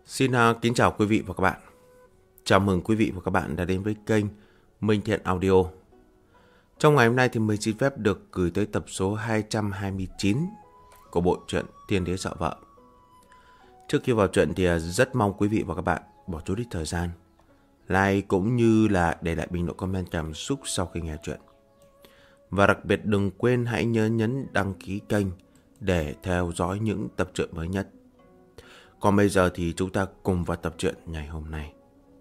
Xin kính chào quý vị và các bạn. Chào mừng quý vị và các bạn đã đến với kênh Minh Thiện Audio. Trong ngày hôm nay thì mình xin phép được gửi tới tập số 229 của bộ truyện Tiên Đế Sợ Vợ. Trước khi vào truyện thì rất mong quý vị và các bạn bỏ chút ít thời gian like cũng như là để lại bình luận comment cảm xúc sau khi nghe truyện. Và đặc biệt đừng quên hãy nhớ nhấn đăng ký kênh để theo dõi những tập truyện mới nhất. Còn bây giờ thì chúng ta cùng vào tập truyện ngày hôm nay.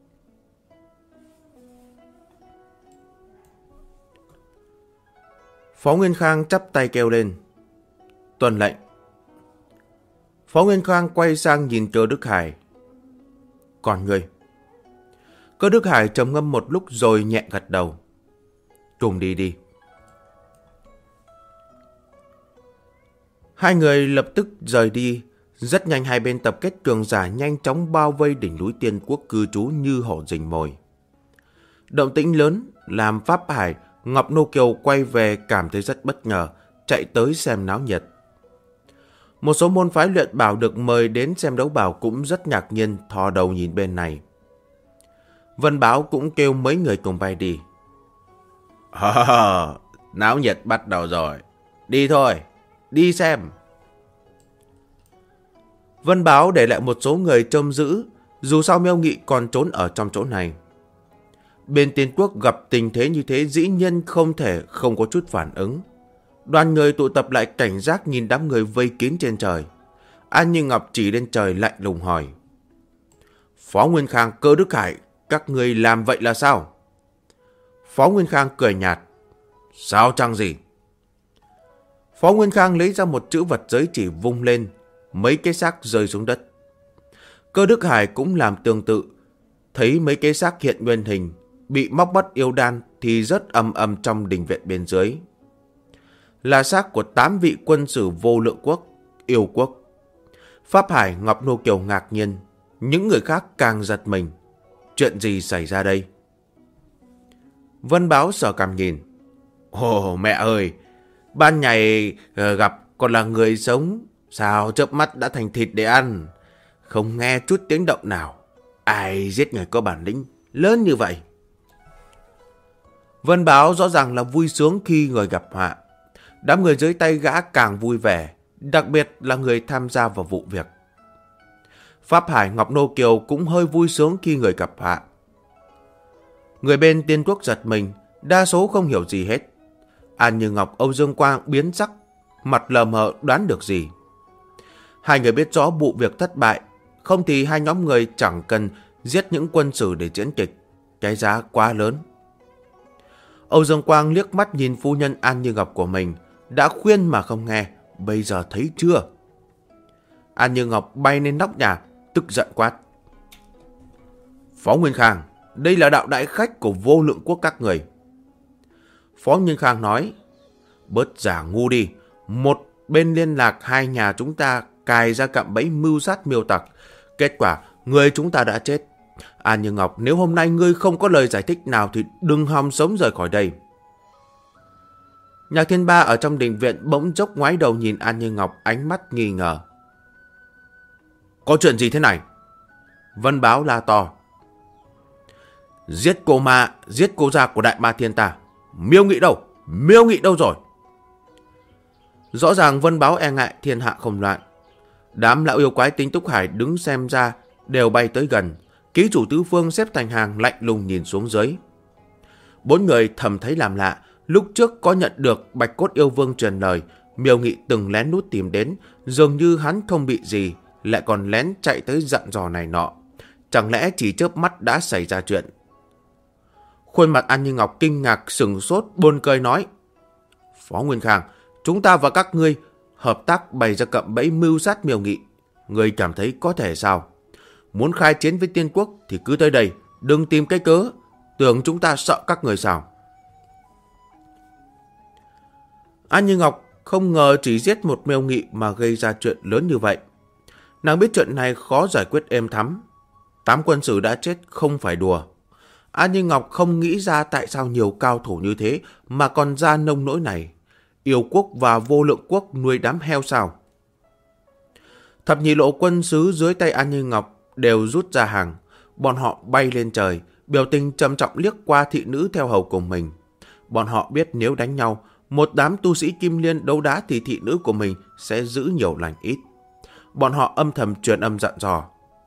Phó Nguyên Khang chắp tay kêu lên: "Tuân lệnh." Phó Nguyên Khang quay sang nhìn Cơ Đức Hải: "Còn ngươi?" Cơ Đức Hải trầm ngâm một lúc rồi nhẹ gật đầu: "Cùng đi đi." Hai người lập tức rời đi. Rất nhanh hai bên tập kết cường giả nhanh chóng bao vây đỉnh núi Tiên Quốc cư trú như hổ rình mồi. Động tĩnh lớn làm Pháp Hải, Ngọc Nô Kiều quay về cảm thấy rất bất ngờ, chạy tới xem náo nhiệt. Một số môn phái luyện bảo được mời đến xem đấu bảo cũng rất ngạc nhiên thò đầu nhìn bên này. Vân Báo cũng kêu mấy người cùng bay đi. Náo nhiệt bắt đầu rồi. Đi thôi, đi xem. Vân Báo để lại một số người trông giữ, dù sao Miêu Nghị còn trốn ở trong chỗ này. Bên Tiên Quốc gặp tình thế như thế dĩ nhiên không thể không có chút phản ứng. Đoàn người tụ tập lại cảnh giác nhìn đám người vây kín trên trời. An Như Ngọc chỉ lên trời lạnh lùng hỏi: "Phó Nguyên Khang, Cơ Đức Hải, các người làm vậy là sao?" Phó Nguyên Khang cười nhạt: "Sao chẳng gì." Phó Nguyên Khang lấy ra một chữ vật giới chỉ vung lên, mấy cái xác rơi xuống đất. Cơ Đức Hải cũng làm tương tự, thấy mấy cái xác hiện nguyên hình, bị móc mất yêu đan thì rất ầm ầm trong đình viện bên dưới. Là xác của 8 vị quân sử Vô Lượng Quốc, Yêu Quốc. Pháp Hải, Ngọc Nô Kiều ngạc nhiên, những người khác càng giật mình. Chuyện gì xảy ra đây? Vân Báo sờ cằm nhìn: "Ồ mẹ ơi, ban ngày gặp còn là người sống, sao chớp mắt đã thành thịt để ăn? Không nghe chút tiếng động nào. Ai giết người có bản lĩnh lớn như vậy?" Vân Báo rõ ràng là vui sướng khi người gặp họa. Đám người dưới tay gã càng vui vẻ, đặc biệt là người tham gia vào vụ việc. Pháp Hải, Ngọc Nô Kiều cũng hơi vui sướng khi người gặp họa. Người bên Tiên Quốc giật mình, đa số không hiểu gì hết. An Như Ngọc, Âu Dương Quang biến sắc, mặt lờ mờ đoán được gì. Hai người biết rõ vụ việc thất bại, không thì hai nhóm người chẳng cần giết những quân sử để diễn kịch, cái giá quá lớn. Âu Dương Quang liếc mắt nhìn phu nhân An Như Ngọc của mình, đã khuyên mà không nghe, bây giờ thấy chưa? An Như Ngọc bay lên nóc nhà, tức giận quát: "Phó Nguyên Khang, đây là đạo đại khách của Vô Lượng Quốc các người." Phó Nguyên Khang nói: "Bớt giả ngu đi, một bên liên lạc hai nhà chúng ta cài ra cạm bẫy mưu sát Miêu tặc, kết quả người chúng ta đã chết. An Như Ngọc, nếu hôm nay ngươi không có lời giải thích nào thì đừng hòng sống rời khỏi đây." Nhạc Thiên Ba ở trong đình viện bỗng chốc ngoái đầu nhìn An Như Ngọc, ánh mắt nghi ngờ. "Có chuyện gì thế này?" Vân Báo la to: "Giết cô ma, giết cô gia của Đại Ma Thiên ta. Miêu Nghị đâu? Miêu Nghị đâu rồi?" Rõ ràng Vân Báo e ngại thiên hạ không loạn. Đám lão yêu quái Tinh Túc Hải đứng xem ra đều bay tới gần. Ký chủ tứ phương xếp thành hàng lạnh lùng nhìn xuống dưới. Bốn người thầm thấy làm lạ. Lúc trước có nhận được Bạch Cốt Yêu Vương truyền lời, Miêu Nghị từng lén lút tìm đến, dường như hắn không bị gì, lại còn lén chạy tới dặn dò này nọ. Chẳng lẽ chỉ chớp mắt đã xảy ra chuyện? Khuôn mặt An Như Ngọc kinh ngạc sừng sốt, buồn cười nói: "Phó Nguyên Khang, chúng ta và các ngươi hợp tác bày ra cạm bẫy mưu sát Miêu Nghị. Ngươi cảm thấy có thể sao? Muốn khai chiến với Tiên Quốc thì cứ tới đây, đừng tìm cái cớ. Tưởng chúng ta sợ các người sao?" An Như Ngọc không ngờ chỉ giết một Miêu Nghị mà gây ra chuyện lớn như vậy. Nàng biết chuyện này khó giải quyết êm thắm. 8 quân sử đã chết không phải đùa. An Như Ngọc không nghĩ ra tại sao nhiều cao thủ như thế mà còn ra nông nỗi này. Yêu Quốc và Vô Lượng Quốc nuôi đám heo sao? Thập nhị lộ quân sứ dưới tay An Như Ngọc đều rút ra hàng. Bọn họ bay lên trời, biểu tình trầm trọng liếc qua thị nữ theo hầu cùng mình. Bọn họ biết nếu đánh nhau, một đám tu sĩ Kim Liên đấu đá thì thị nữ của mình sẽ giữ nhiều lành ít. Bọn họ âm thầm truyền âm dặn dò.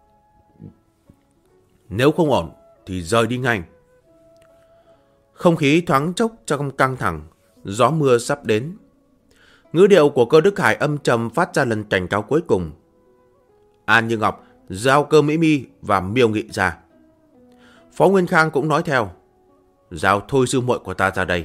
Nếu không ổn thì rời đi ngay. Không khí thoáng chốc trong căng thẳng, gió mưa sắp đến. Ngữ điệu của Cơ Đức Hải âm trầm phát ra lần cảnh cáo cuối cùng. An Như Ngọc giao Cơ Mỹ Mi và Miêu Nghị ra. Phó Nguyên Khang cũng nói theo. Giao Thôi sư muội của ta ra đây.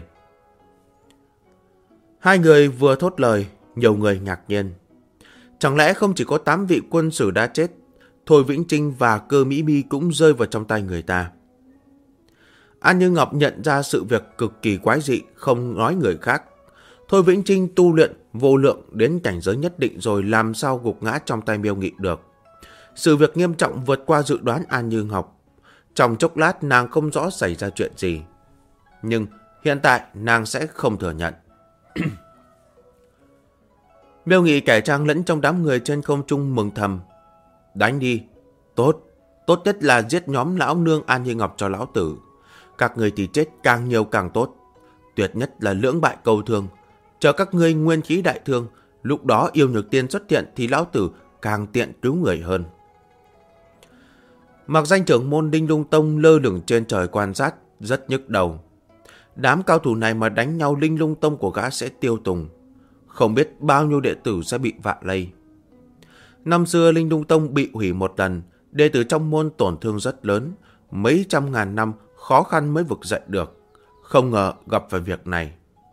Hai người vừa thốt lời, nhiều người ngạc nhiên. Chẳng lẽ không chỉ có 8 vị quân sử đã chết, Thôi Vĩnh Trinh và Cơ Mỹ Mi cũng rơi vào trong tay người ta. An Như Ngọc nhận ra sự việc cực kỳ quái dị, không nói người khác. Thôi Vĩnh Trinh tu luyện vô lượng đến cảnh giới nhất định rồi làm sao gục ngã trong tay Miêu Nghị được. Sự việc nghiêm trọng vượt qua dự đoán An Như Ngọc. Trong chốc lát nàng không rõ xảy ra chuyện gì. Nhưng hiện tại nàng sẽ không thừa nhận. Miêu Nghị cải trang lẫn trong đám người trên không trung mừng thầm. Đánh đi. Tốt nhất là giết nhóm lão nương An Như Ngọc cho lão tử. Các người thì chết càng nhiều càng tốt. Tuyệt nhất là lưỡng bại câu thương. Chờ các ngươi nguyên khí đại thương, lúc đó Yêu Nhược Tiên xuất hiện thì lão tử càng tiện cứu người hơn. Mặc danh trưởng môn Đinh Lung Tông lơ lửng trên trời quan sát, rất nhức đầu. Đám cao thủ này mà đánh nhau, Linh Lung Tông của gã sẽ tiêu tùng. Không biết bao nhiêu đệ tử sẽ bị vạ lây. Năm xưa Linh Lung Tông bị hủy một lần, đệ tử trong môn tổn thương rất lớn, mấy trăm ngàn năm khó khăn mới vực dậy được. Không ngờ gặp phải việc này.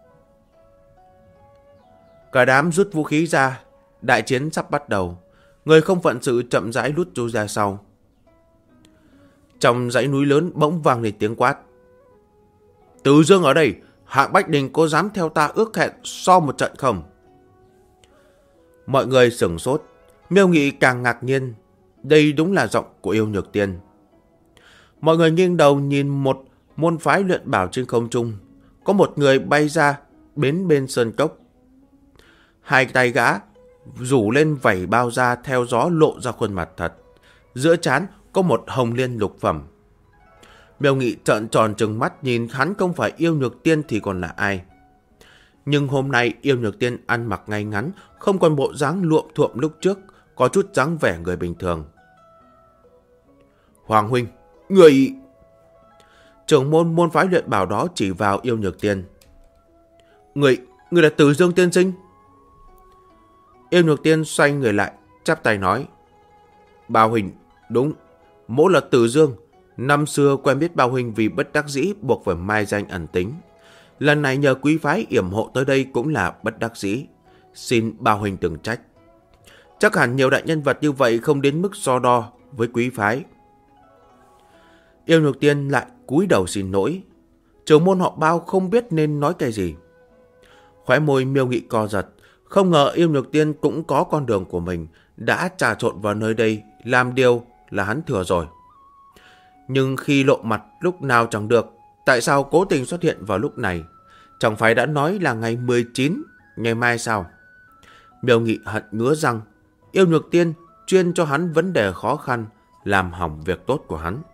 Cả đám rút vũ khí ra, đại chiến sắp bắt đầu. Người không phận sự chậm rãi lút lui ra sau. Trong dãy núi lớn bỗng vang lên tiếng quát. Từ Dương ở đây, Hạng Bách Đình có dám theo ta ước hẹn so một trận không? Mọi người sửng sốt, Miêu Nghị càng ngạc nhiên. Đây đúng là giọng của Yêu Nhược Tiên. Mọi người nghiêng đầu nhìn một môn phái luyện bảo trên không trung. Có một người bay ra bên sơn cốc. Hai tay gã rủ lên vảy bao da theo gió lộ ra khuôn mặt thật. Giữa trán có một hồng liên lục phẩm. Miêu Nghị trợn tròn trừng mắt nhìn hắn, không phải Yêu Nhược Tiên thì còn là ai. Nhưng hôm nay Yêu Nhược Tiên ăn mặc ngay ngắn, không còn bộ dáng luộm thuộm lúc trước, có chút dáng vẻ người bình thường. Hoàng huynh, người... Trưởng môn phái luyện bảo đó chỉ vào Yêu Nhược Tiên. Người là Từ Dương tiên sinh. Yêu Nhược Tiên xoay người lại, chắp tay nói. Bao huynh, đúng, mỗ là Từ Dương. Năm xưa quen biết Bao huynh vì bất đắc dĩ buộc phải mai danh ẩn tính. Lần này nhờ quý phái yểm hộ tới đây cũng là bất đắc dĩ. Xin Bao huynh đừng trách. Chắc hẳn nhiều đại nhân vật như vậy không đến mức so đo với quý phái. Yêu Nhược Tiên lại cúi đầu xin lỗi. Trưởng môn họ Bao không biết nên nói cái gì. Khóe môi Miêu Nghị co giật. Không ngờ Yêu Nhược Tiên cũng có con đường của mình, đã trà trộn vào nơi đây, làm điều là hắn thừa rồi. Nhưng khi lộ mặt lúc nào chẳng được, tại sao cố tình xuất hiện vào lúc này? Chẳng phải đã nói là ngày 19, ngày mai sao? Miêu Nghị hận ngứa răng. Yêu Nhược Tiên chuyên cho hắn vấn đề khó khăn, làm hỏng việc tốt của hắn.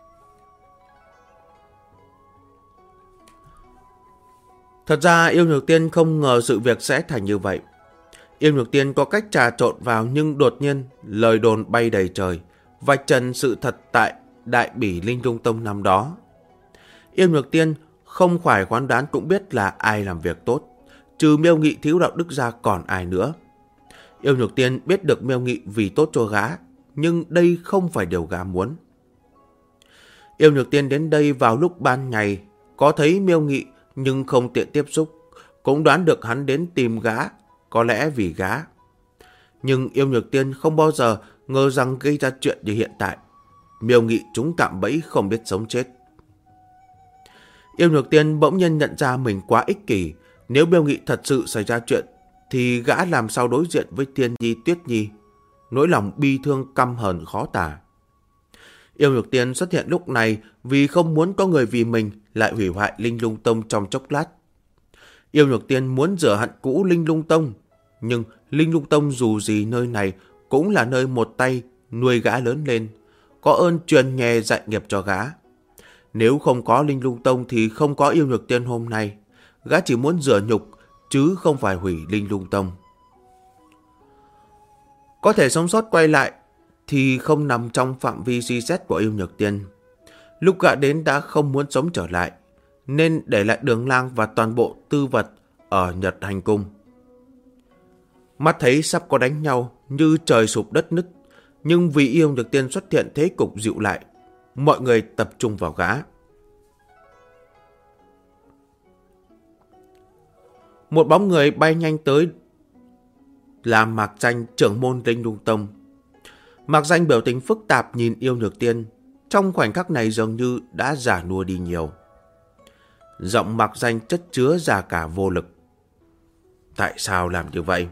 Thật ra Yêu Nhược Tiên không ngờ sự việc sẽ thành như vậy. Yêu Nhược Tiên có cách trà trộn vào, nhưng đột nhiên lời đồn bay đầy trời, vạch trần sự thật tại Đại Bỉ Linh Lung Tông năm đó. Yêu Nhược Tiên không phải khoán đoán cũng biết là ai làm việc tốt, trừ Miêu Nghị thiếu đạo đức ra còn ai nữa. Yêu Nhược Tiên biết được Miêu Nghị vì tốt cho gã, nhưng đây không phải điều gã muốn. Yêu Nhược Tiên đến đây vào lúc ban ngày, có thấy Miêu Nghị nhưng không tiện tiếp xúc, cũng đoán được hắn đến tìm gã, có lẽ vì gã. Nhưng Yêu Nhược Tiên không bao giờ ngờ rằng gây ra chuyện như hiện tại. Miêu Nghị trúng cạm bẫy không biết sống chết. Yêu Nhược Tiên bỗng nhiên nhận ra mình quá ích kỷ. Nếu Miêu Nghị thật sự xảy ra chuyện, thì gã làm sao đối diện với Tiên Nhi Tuyết Nhi. Nỗi lòng bi thương căm hờn khó tả. Yêu Nhược Tiên xuất hiện lúc này vì không muốn có người vì mình lại hủy hoại Linh Lung Tông trong chốc lát. Yêu Nhược Tiên muốn rửa hận cũ Linh Lung Tông, nhưng Linh Lung Tông dù gì nơi này cũng là nơi một tay nuôi gã lớn lên. có ơn truyền nghề dạy nghiệp cho gã. Nếu không có Linh Lung Tông thì không có Yêu Nhược Tiên hôm nay. Gã chỉ muốn rửa nhục, chứ không phải hủy Linh Lung Tông. Có thể sống sót quay lại thì không nằm trong phạm vi suy xét của Yêu Nhược Tiên. Lúc gã đến đã không muốn sống trở lại, nên để lại Đường Lang và toàn bộ tư vật ở Nhật Hành Cung. Mắt thấy sắp có đánh nhau như trời sụp đất nứt, nhưng vì Yêu Nhược Tiên xuất hiện thế cục dịu lại, mọi người tập trung vào gã. Một bóng người bay nhanh tới là Mạc Danh, trưởng môn Linh Lung Tông. Mạc Danh biểu tình phức tạp nhìn Yêu Nhược Tiên, trong khoảnh khắc này dường như đã già nua đi nhiều. Giọng Mạc Danh chất chứa già cả vô lực. Tại sao làm như vậy?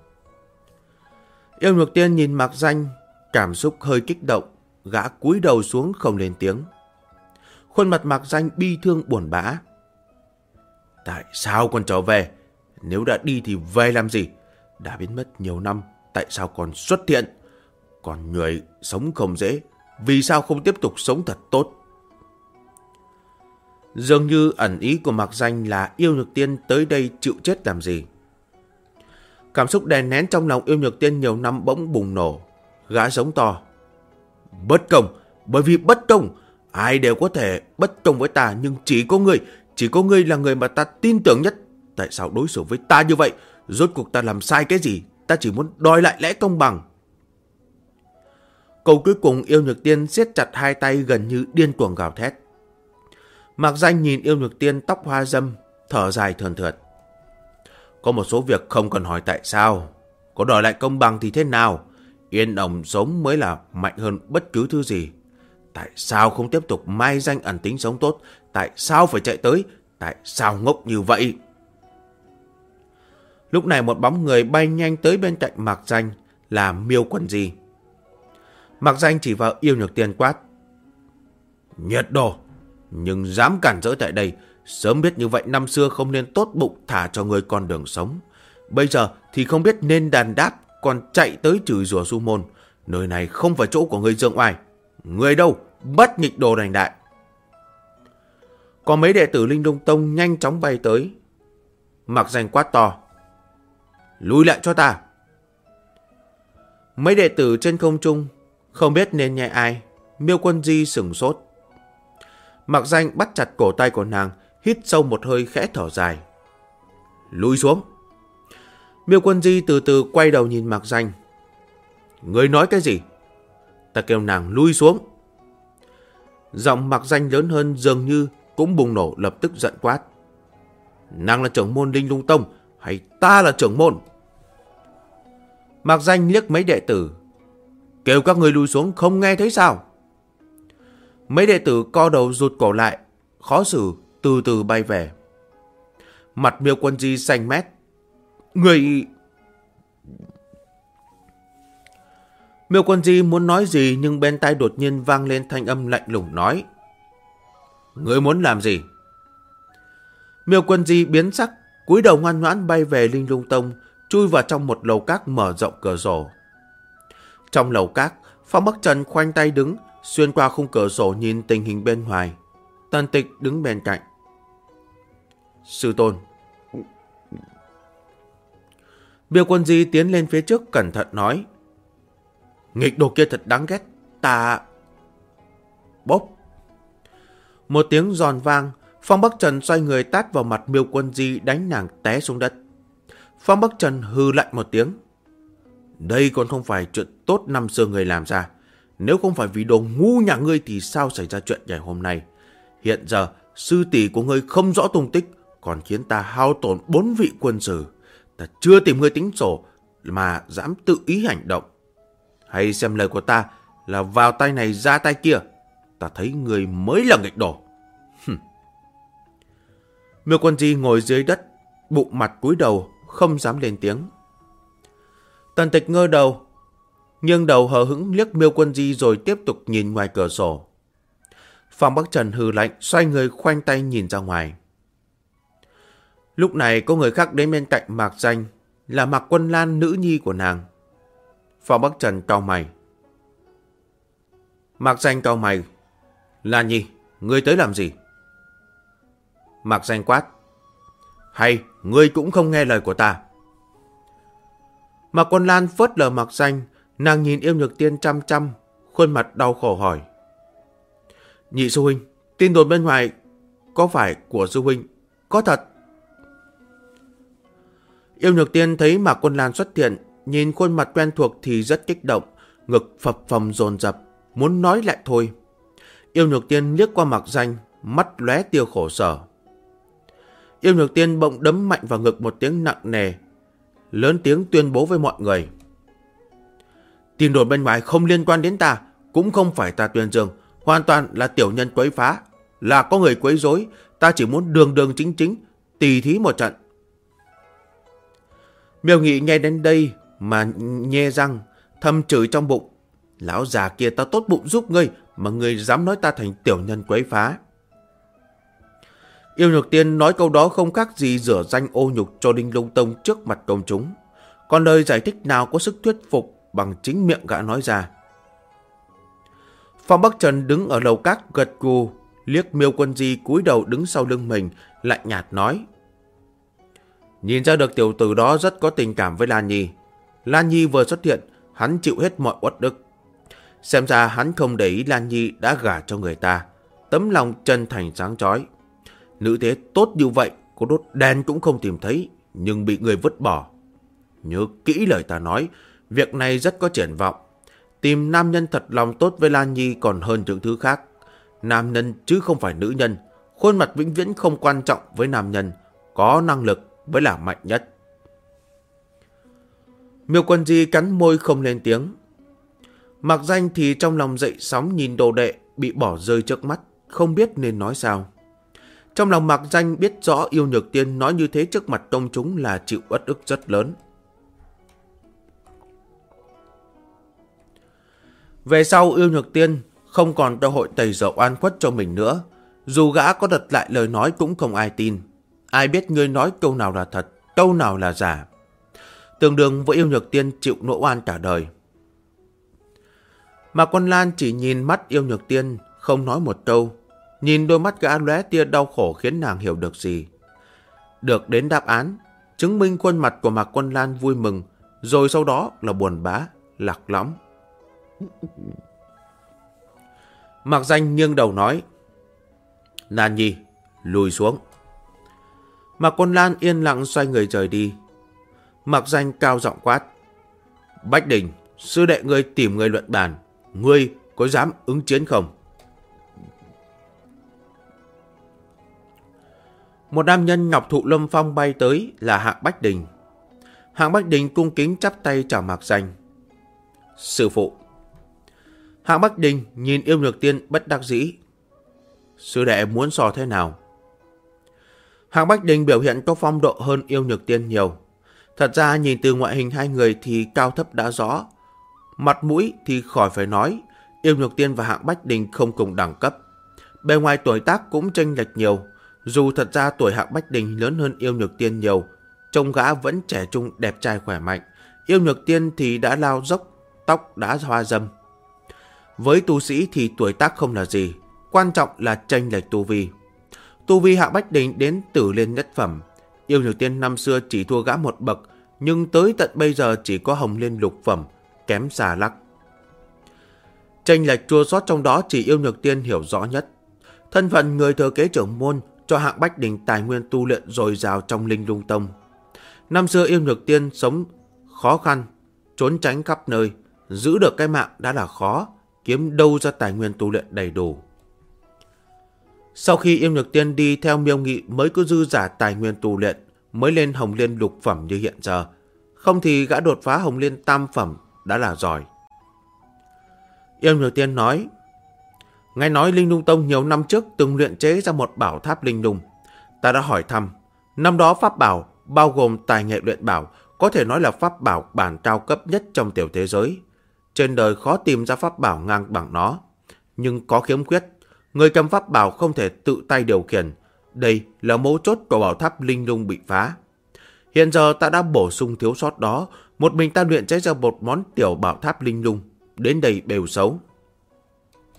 Yêu Nhược Tiên nhìn Mạc Danh, cảm xúc hơi kích động, gã cúi đầu xuống không lên tiếng. Khuôn mặt Mạc Danh bi thương buồn bã. Tại sao còn trở về? Nếu đã đi thì về làm gì? Đã biến mất nhiều năm, tại sao còn xuất hiện? Còn người sống không dễ, vì sao không tiếp tục sống thật tốt? Dường như ẩn ý của Mạc Danh là Yêu Nhược Tiên tới đây chịu chết làm gì. Cảm xúc đè nén trong lòng Yêu Nhược Tiên nhiều năm bỗng bùng nổ. Gã giống to. Bất công, bởi vì bất công. Ai đều có thể bất công với ta, nhưng chỉ có ngươi là người mà ta tin tưởng nhất. Tại sao đối xử với ta như vậy? Rốt cuộc ta làm sai cái gì? Ta chỉ muốn đòi lại lẽ công bằng. Câu cuối cùng Yêu Nhược Tiên siết chặt hai tay gần như điên cuồng gào thét. Mạc Danh nhìn Yêu Nhược Tiên tóc hoa râm, thở dài thườn thượt. Có một số việc không cần hỏi tại sao. Có đòi lại công bằng thì thế nào? Yên ổn sống mới là mạnh hơn bất cứ thứ gì. Tại sao không tiếp tục mai danh ẩn tính sống tốt? Tại sao phải chạy tới? Tại sao ngốc như vậy? Lúc này một bóng người bay nhanh tới bên cạnh Mạc Danh là Miêu Quân Di. Mạc Danh chỉ vào Yêu Nhược Tiên quát. Nhiệt đồ! Nhưng dám cản rỡ tại đây, sớm biết như vậy năm xưa không nên tốt bụng thả cho người con đường sống. Bây giờ thì không biết nên đàn đáp, còn chạy tới chửi rủa Du Môn. Nơi này không phải chỗ của người dương oai. Người đâu? Bắt nghịch đồ đành đại. Có mấy đệ tử Linh Lung Tông nhanh chóng bay tới. Mạc Danh quát to. Lùi lại cho ta. Mấy đệ tử trên không trung không biết nên nghe ai. Miêu Quân Di sửng sốt. Mạc Danh bắt chặt cổ tay của nàng, hít sâu một hơi khẽ thở dài. Lùi xuống. Miêu Quân Di từ từ quay đầu nhìn Mạc Danh. Ngươi nói cái gì? Ta kêu nàng lui xuống. Giọng Mạc Danh lớn hơn dường như cũng bùng nổ, lập tức giận quát. Nàng là trưởng môn Linh Lung Tông hay ta là trưởng môn? Mạc Danh liếc mấy đệ tử. Kêu các ngươi lui xuống không nghe thấy sao? Mấy đệ tử co đầu rụt cổ lại, khó xử từ từ bay về. Mặt Miêu Quân Di xanh mét. Người... Miêu Quân Di muốn nói gì nhưng bên tai đột nhiên vang lên thanh âm lạnh lùng nói. Ngươi muốn làm gì? Miêu Quân Di biến sắc, cúi đầu ngoan ngoãn bay về Linh Lung Tông, chui vào trong một lầu các mở rộng cửa sổ. Trong lầu các, Phong Bắc Trần khoanh tay đứng, xuyên qua khung cửa sổ nhìn tình hình bên ngoài. Tần Tịch đứng bên cạnh. Sư tôn. Miêu Quân Di tiến lên phía trước cẩn thận nói. Nghịch đồ kia thật đáng ghét. Ta... Bốp. Một tiếng giòn vang, Phong Bắc Trần xoay người tát vào mặt Miêu Quân Di, đánh nàng té xuống đất. Phong Bắc Trần hừ lạnh một tiếng. Đây còn không phải chuyện tốt năm xưa người làm ra. Nếu không phải vì đồ ngu nhà ngươi thì sao xảy ra chuyện ngày hôm nay? Hiện giờ, sư tỷ của ngươi không rõ tung tích, còn khiến ta hao tổn 4 vị quân sử. Ta chưa tìm ngươi tính sổ mà dám tự ý hành động. Hay xem lời của ta là vào tay này ra tay kia. Ta thấy ngươi mới là nghịch đồ. Miêu Quân Di ngồi dưới đất, bụng mặt cúi đầu, không dám lên tiếng. Tần Tịch ngơ đầu, nghiêng đầu hờ hững liếc Miêu Quân Di rồi tiếp tục nhìn ngoài cửa sổ. Phong Bắc Trần hừ lạnh, xoay người khoanh tay nhìn ra ngoài. Lúc này có người khác đến bên cạnh Mạc Danh, là Mạc Quân Lan, nữ nhi của nàng. Phong Bắc Trần cau mày. Mạc Danh cau mày. Lan Nhi, ngươi tới làm gì? Mạc Danh quát. Hay ngươi cũng không nghe lời của ta? Mạc Quân Lan phớt lờ Mạc Danh, nàng nhìn Yêu Nhược Tiên chăm chăm, khuôn mặt đau khổ hỏi. Nhị sư huynh, tin đồn bên ngoài có phải của sư huynh? Có thật? Yêu Nhược Tiên thấy Mạc Quân Lan xuất hiện, nhìn khuôn mặt quen thuộc thì rất kích động, ngực phập phồng dồn dập, muốn nói lại thôi. Yêu Nhược Tiên liếc qua Mạc Danh, mắt lóe tia khổ sở. Yêu Nhược Tiên bỗng đấm mạnh vào ngực một tiếng nặng nề, lớn tiếng tuyên bố với mọi người. Tin đồn bên ngoài không liên quan đến ta, cũng không phải ta tuyên dương, hoàn toàn là tiểu nhân quấy phá, là có người quấy rối, ta chỉ muốn đường đường chính chính tỉ thí một trận. Miêu Nghị nghe đến đây mà nhe răng, thầm chửi trong bụng. Lão già kia ta tốt bụng giúp ngươi, mà ngươi dám nói ta thành tiểu nhân quấy phá. Yêu Nhược Tiên nói câu đó không khác gì rửa danh ô nhục cho Linh Lung Tông trước mặt công chúng. Còn lời giải thích nào có sức thuyết phục bằng chính miệng gã nói ra. Phong Bắc Trần đứng ở lầu các gật gù, liếc Miêu Quân Di cúi đầu đứng sau lưng mình, lạnh nhạt nói. Nhìn ra được tiểu tử đó rất có tình cảm với Lan Nhi. Lan Nhi vừa xuất hiện, hắn chịu hết mọi uất ức. Xem ra hắn không để ý Lan Nhi đã gả cho người ta, tấm lòng chân thành sáng chói. Nữ thế tốt như vậy, có đốt đèn cũng không tìm thấy, nhưng bị người vứt bỏ. Nhớ kỹ lời ta nói, việc này rất có triển vọng. Tìm nam nhân thật lòng tốt với Lan Nhi còn hơn những thứ khác. Nam nhân chứ không phải nữ nhân. Khuôn mặt vĩnh viễn không quan trọng với nam nhân. Có năng lực mới là mạnh nhất. Miêu Quân Di cắn môi không lên tiếng. Mạc Danh thì trong lòng dậy sóng nhìn đồ đệ bị bỏ rơi trước mắt, không biết nên nói sao. Trong lòng Mạc Danh biết rõ Yêu Nhược Tiên nói như thế trước mặt công chúng là chịu uất ức rất lớn. Về sau Yêu Nhược Tiên không còn cơ hội tẩy dầu oan khuất cho mình nữa. Dù gã có đặt lại lời nói cũng không ai tin. Ai biết ngươi nói câu nào là thật, câu nào là giả. Tương đương với Yêu Nhược Tiên chịu nỗi oan cả đời. Mà Quân Lan chỉ nhìn mắt Yêu Nhược Tiên, không nói một câu. Nhìn đôi mắt gã lóe tia đau khổ khiến nàng hiểu được gì. Được đến đáp án, chứng minh khuôn mặt của Mạc Quân Lan vui mừng, rồi sau đó là buồn bã, lạc lõng. Mạc Danh nghiêng đầu nói. Lan Nhi, lùi xuống. Mạc Quân Lan yên lặng xoay người rời đi. Mạc Danh cao giọng quát. Bách Đình, sư đệ ngươi tìm người luận bàn. Ngươi có dám ứng chiến không? Một nam nhân ngọc thụ lâm phong bay tới là Hạng Bách Đình. Hạng Bách Đình cung kính chắp tay chào Mạc Danh. Sư phụ. Hạng Bách Đình nhìn Yêu Nhược Tiên bất đắc dĩ. Sư đệ muốn so thế nào? Hạng Bách Đình biểu hiện có phong độ hơn Yêu Nhược Tiên nhiều. Thật ra nhìn từ ngoại hình hai người thì cao thấp đã rõ. Mặt mũi thì khỏi phải nói. Yêu Nhược Tiên và Hạng Bách Đình không cùng đẳng cấp. Bề ngoài tuổi tác cũng chênh lệch nhiều. Dù thật ra tuổi Hạng Bách Đình lớn hơn Yêu Nhược Tiên nhiều, trông gã vẫn trẻ trung đẹp trai khỏe mạnh. Yêu Nhược Tiên thì đã lao dốc, tóc đã hoa râm. Với tu sĩ thì tuổi tác không là gì, quan trọng là chênh lệch tu vi. Tu vi Hạng Bách Đình đến Tử Liên nhất phẩm. Yêu Nhược Tiên năm xưa chỉ thua gã một bậc, nhưng tới tận bây giờ chỉ có Hồng Liên lục phẩm, kém xa lắc. Chênh lệch chua xót trong đó chỉ Yêu Nhược Tiên hiểu rõ nhất. Thân phận người thừa kế trưởng môn cho Hạng Bách Đình tài nguyên tu luyện dồi dào trong Linh Lung Tông. Năm xưa Yêu Nhược Tiên sống khó khăn, trốn tránh khắp nơi, giữ được cái mạng đã là khó, kiếm đâu ra tài nguyên tu luyện đầy đủ. Sau khi Yêu Nhược Tiên đi theo Miêu Nghị mới có dư giả tài nguyên tu luyện, mới lên Hồng Liên lục phẩm như hiện giờ. Không thì gã đột phá Hồng Liên tam phẩm đã là giỏi. Yêu Nhược Tiên nói, nghe nói Linh Lung Tông nhiều năm trước từng luyện chế ra một bảo tháp linh lung. Ta đã hỏi thăm, năm đó pháp bảo bao gồm tài nghệ luyện bảo, có thể nói là pháp bảo bản cao cấp nhất trong tiểu thế giới. Trên đời khó tìm ra pháp bảo ngang bằng nó. Nhưng có khiếm khuyết, người cầm pháp bảo không thể tự tay điều khiển. Đây là mấu chốt của bảo tháp linh lung bị phá. Hiện giờ ta đã bổ sung thiếu sót đó, một mình ta luyện chế ra một món tiểu bảo tháp linh lung. Đến đây bèo xấu.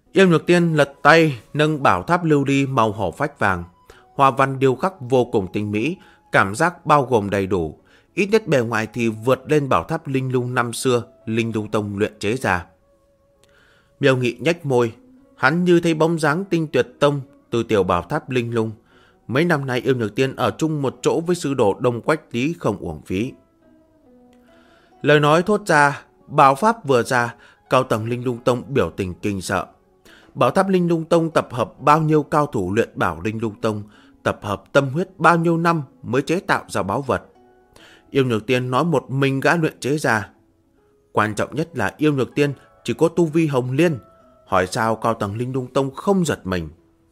Yêu Nhược Tiên lật tay nâng bảo tháp lưu ly màu hổ phách vàng. Hoa văn điêu khắc vô cùng tinh mỹ, cảm giác bao gồm đầy đủ. Ít nhất bề ngoài thì vượt lên bảo tháp linh lung năm xưa Linh Lung Tông luyện chế ra. Miêu Nghị nhếch môi, hắn như thấy bóng dáng Tinh Tuyệt Tông từ tiểu bảo tháp linh lung. Mấy năm nay Yêu Nhược Tiên ở chung một chỗ với sư đồ Đông Quách Tý không uổng phí. Lời nói thốt ra, bảo pháp vừa ra, cao tầng Linh Lung Tông biểu tình kinh sợ. Bảo tháp Linh Lung Tông tập hợp bao nhiêu cao thủ luyện bảo Linh Lung Tông, tập hợp tâm huyết bao nhiêu năm mới chế tạo ra báu vật. Yêu Nhược Tiên nói một mình gã luyện chế ra. Quan trọng nhất là Yêu Nhược Tiên chỉ có tu vi hồng liên, hỏi sao cao tầng Linh Lung Tông không giật mình.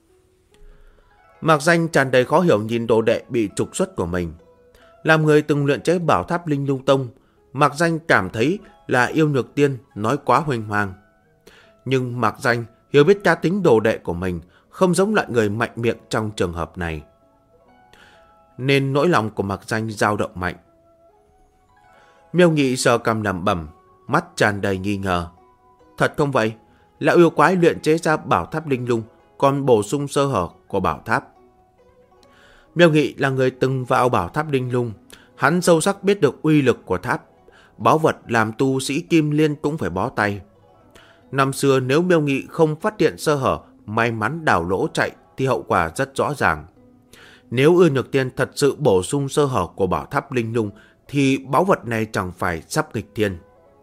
Mạc Danh tràn đầy khó hiểu nhìn đồ đệ bị trục xuất của mình. Làm người từng luyện chế bảo tháp Linh Lung Tông, Mạc Danh cảm thấy là Yêu Nhược Tiên nói quá huênh hoang. Nhưng Mạc Danh hiểu biết cá tính đồ đệ của mình, không giống loại người mạnh miệng trong trường hợp này. Nên nỗi lòng của Mạc Danh dao động mạnh. Miêu Nghị sờ cằm lẩm bẩm, mắt tràn đầy nghi ngờ. Thật không vậy? Lão yêu quái luyện chế ra bảo tháp linh lung còn bổ sung sơ hở của bảo tháp. Miêu Nghị là người từng vào bảo tháp linh lung, hắn sâu sắc biết được uy lực của tháp. Báu vật làm tu sĩ Kim Liên cũng phải bó tay. Năm xưa nếu Miêu Nghị không phát hiện sơ hở, may mắn đào lỗ chạy thì hậu quả rất rõ ràng. Nếu Yêu Nhược Tiên thật sự bổ sung sơ hở của bảo tháp linh lung thì báu vật này chẳng phải sắp nghịch thiên.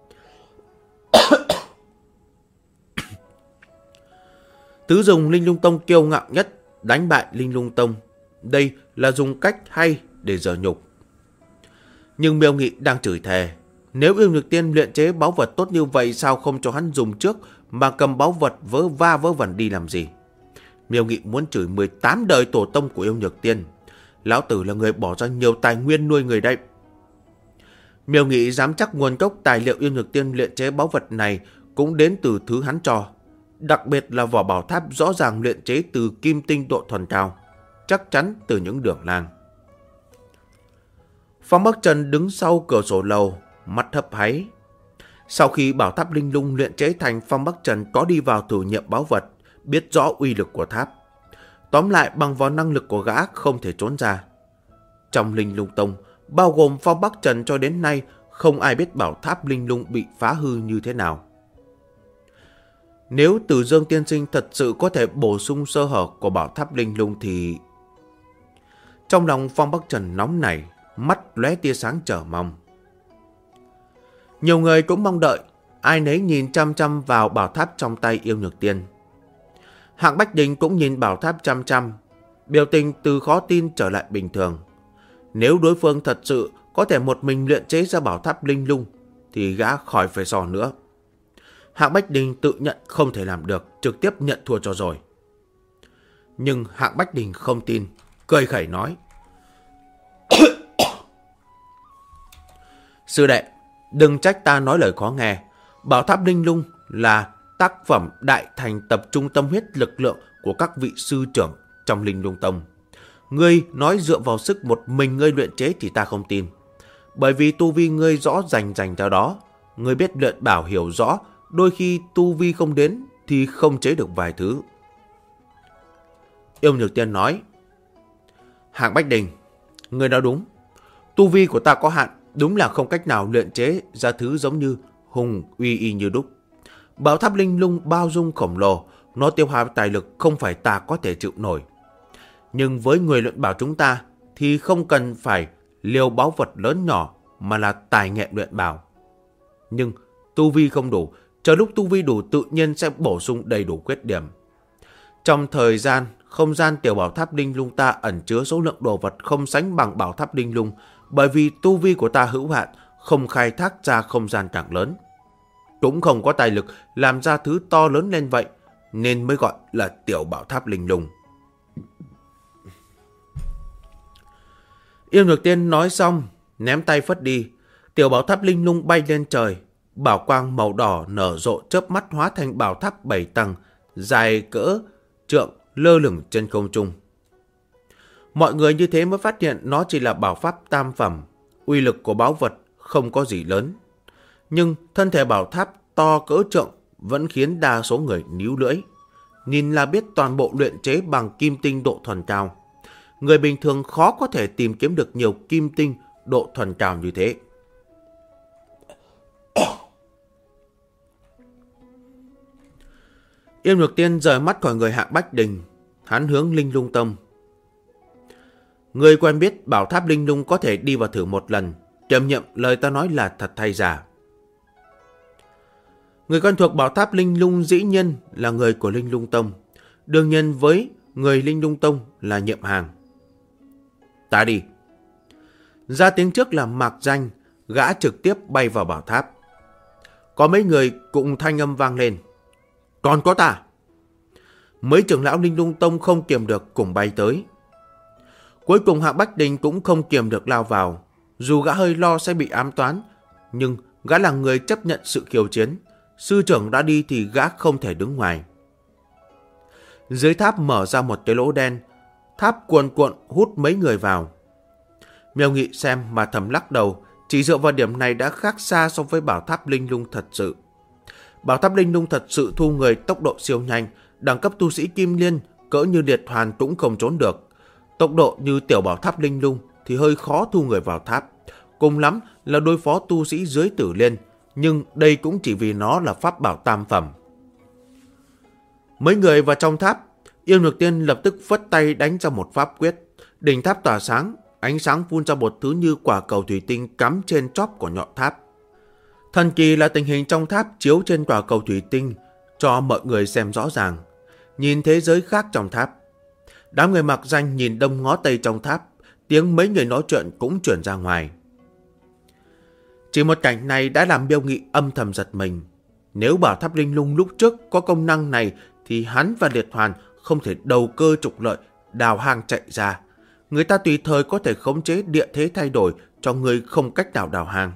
Tứ dùng Linh Lung Tông kiêu ngạo nhất đánh bại Linh Lung Tông. Đây là dùng cách hay để giở nhục. Nhưng Miêu Nghị đang chửi thề. Nếu Yêu Nhược Tiên luyện chế báu vật tốt như vậy, sao không cho hắn dùng trước mà cầm báu vật vớ va vớ vẩn đi làm gì? Miêu Nghị muốn chửi 18 đời tổ tông của Yêu Nhược Tiên. Lão tử là người bỏ ra nhiều tài nguyên nuôi người đây. Miêu Nghị dám chắc nguồn gốc tài liệu Yêu Nhược Tiên luyện chế báu vật này cũng đến từ thứ hắn cho. Đặc biệt là vỏ bảo tháp rõ ràng luyện chế từ kim tinh độ thuần cao, chắc chắn từ những đường lang. Phong Bắc Trần đứng sau cửa sổ lầu, mắt hấp háy. Sau khi bảo tháp linh lung luyện chế thành, Phong Bắc Trần có đi vào thử nghiệm báu vật, biết rõ uy lực của tháp. Tóm lại bằng vào năng lực của gã không thể trốn ra. Trong Linh Lung Tông, bao gồm Phong Bắc Trần cho đến nay, không ai biết bảo tháp linh lung bị phá hư như thế nào. Nếu Từ Dương tiên sinh thật sự có thể bổ sung sơ hở của bảo tháp linh lung thì... Trong lòng Phong Bắc Trần nóng nảy, mắt lóe tia sáng chờ mong. Nhiều người cũng mong đợi, ai nấy nhìn chăm chăm vào bảo tháp trong tay Yêu Nhược Tiên. Hạng Bách Đình cũng nhìn bảo tháp chăm chăm, biểu tình từ khó tin trở lại bình thường. Nếu đối phương thật sự có thể một mình luyện chế ra bảo tháp linh lung thì gã khỏi phải sò nữa. Hạng Bách Đình tự nhận không thể làm được, trực tiếp nhận thua cho rồi. Nhưng Hạng Bách Đình không tin, cười khẩy nói: Sư đệ, đừng trách ta nói lời khó nghe. Bảo tháp linh lung là tác phẩm đại thành tập trung tâm huyết lực lượng của các vị sư trưởng trong Linh Lung Tông. Ngươi nói dựa vào sức một mình ngươi luyện chế thì ta không tin. Bởi vì tu vi ngươi rõ rành theo đó. Ngươi biết luyện bảo hiểu rõ, đôi khi tu vi không đến thì không chế được vài thứ. Yêu Nhược Tiên nói: Hạng Bách Đình, ngươi nói đúng. Tu vi của ta có hạn, đúng là không cách nào luyện chế ra thứ giống như hùng uy y như đúc. Bảo tháp linh lung bao dung khổng lồ, nó tiêu hao tài lực không phải ta có thể chịu nổi. Nhưng với người luyện bảo chúng ta thì không cần phải liều báu vật lớn nhỏ mà là tài nghệ luyện bảo. Nhưng tu vi không đủ, chờ lúc tu vi đủ tự nhiên sẽ bổ sung đầy đủ khuyết điểm. Trong thời gian, không gian tiểu bảo tháp linh lung ta ẩn chứa số lượng đồ vật không sánh bằng bảo tháp linh lung, bởi vì tu vi của ta hữu hạn, không khai thác ra không gian càng lớn. Cũng không có tài lực làm ra thứ to lớn lên vậy, nên mới gọi là tiểu bảo tháp linh lung. Yêu Nhược Tiên nói xong, ném tay phất đi. Tiểu bảo tháp linh lung bay lên trời. Bảo quang màu đỏ nở rộ chớp mắt hóa thành bảo tháp 7 tầng, dài cỡ trượng lơ lửng trên không trung. Mọi người như thế mới phát hiện nó chỉ là bảo pháp tam phẩm. Uy lực của báu vật không có gì lớn. Nhưng thân thể bảo tháp to cỡ trượng vẫn khiến đa số người níu lưỡi. nhìn là biết toàn bộ luyện chế bằng kim tinh độ thuần cao. Người bình thường khó có thể tìm kiếm được nhiều kim tinh độ thuần cao như thế. Yêu Nhược Tiên rời mắt khỏi người Hạng Bách Đình, hắn hướng Linh Lung Tông. Người quen biết bảo tháp Linh Lung có thể đi vào thử một lần, trầm nhiệm lời ta nói là thật hay giả. Người quen thuộc bảo tháp Linh Lung dĩ nhiên là người của Linh Lung Tông, đương nhiên với người Linh Lung Tông là Nhiệm Hàng. Ta đi. Ra tiếng trước là Mạc Danh, gã trực tiếp bay vào bảo tháp. Có mấy người cùng thanh âm vang lên. Còn có ta. Mấy trưởng lão Linh Lung Tông không kiềm được cùng bay tới. Cuối cùng Hạng Bách Đình cũng không kiềm được lao vào. Dù gã hơi lo sẽ bị ám toán, nhưng gã là người chấp nhận sự khiêu chiến. Sư trưởng đã đi thì gã không thể đứng ngoài. Dưới tháp mở ra một cái lỗ đen, tháp cuồn cuộn hút mấy người vào. Miêu Nghị xem mà thầm lắc đầu, chỉ dựa vào điểm này đã khác xa so với bảo tháp Linh Lung thật sự. Bảo tháp Linh Lung thật sự thu người tốc độ siêu nhanh, đẳng cấp tu sĩ Kim Liên cỡ như Liệt Hoàn cũng không trốn được. Tốc độ như tiểu bảo tháp Linh Lung thì hơi khó thu người vào tháp, cùng lắm là đối phó tu sĩ dưới Tử Liên, nhưng đây cũng chỉ vì nó là pháp bảo tam phẩm. Mấy người vào trong tháp, Yêu Nhược Tiên lập tức phất tay đánh ra một pháp quyết, đỉnh tháp tỏa sáng, ánh sáng phun ra một thứ như quả cầu thủy tinh cắm trên chóp của nhọn tháp. Thần kỳ là tình hình trong tháp chiếu trên quả cầu thủy tinh cho mọi người xem rõ ràng, nhìn thế giới khác trong tháp. Đám người Mặc Danh nhìn đông ngó tây trong tháp, tiếng mấy người nói chuyện cũng truyền ra ngoài. Chỉ một cảnh này đã làm Miêu Nghị âm thầm giật mình. Nếu bảo tháp Linh Lung lúc trước có công năng này thì hắn và Liệt Hoàn không thể đầu cơ trục lợi, đào hang chạy ra. Người ta tùy thời có thể khống chế địa thế thay đổi cho người không cách nào đào hang.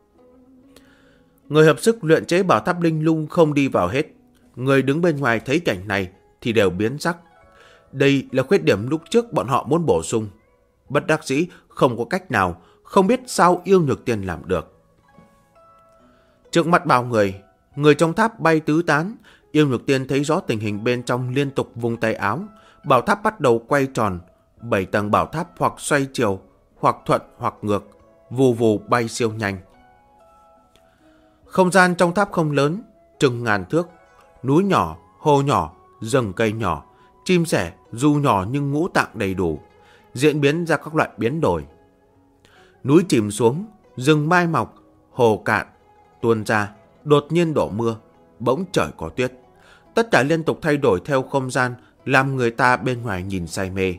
Người hợp sức luyện chế bảo tháp Linh Lung không đi vào hết. Người đứng bên ngoài thấy cảnh này thì đều biến sắc. Đây là khuyết điểm lúc trước bọn họ muốn bổ sung. Bất đắc dĩ không có cách nào, không biết sao Yêu Nhược Tiên làm được. Trước mặt bao người trong tháp bay tứ tán. Yêu Nhược Tiên thấy rõ tình hình bên trong, liên tục vung tay áo. Bảo tháp bắt đầu quay tròn. 7 tầng bảo tháp hoặc xoay chiều, hoặc thuận hoặc ngược, vù vù bay siêu nhanh. Không gian trong tháp không lớn, chừng ngàn thước. Núi nhỏ, hồ nhỏ, rừng cây nhỏ, chim sẻ dù nhỏ nhưng ngũ tạng đầy đủ, diễn biến ra các loại biến đổi. Núi chìm xuống, rừng mai mọc, hồ cạn, tuôn ra, đột nhiên đổ mưa, bỗng trời có tuyết. Tất cả liên tục thay đổi theo không gian, làm người ta bên ngoài nhìn say mê.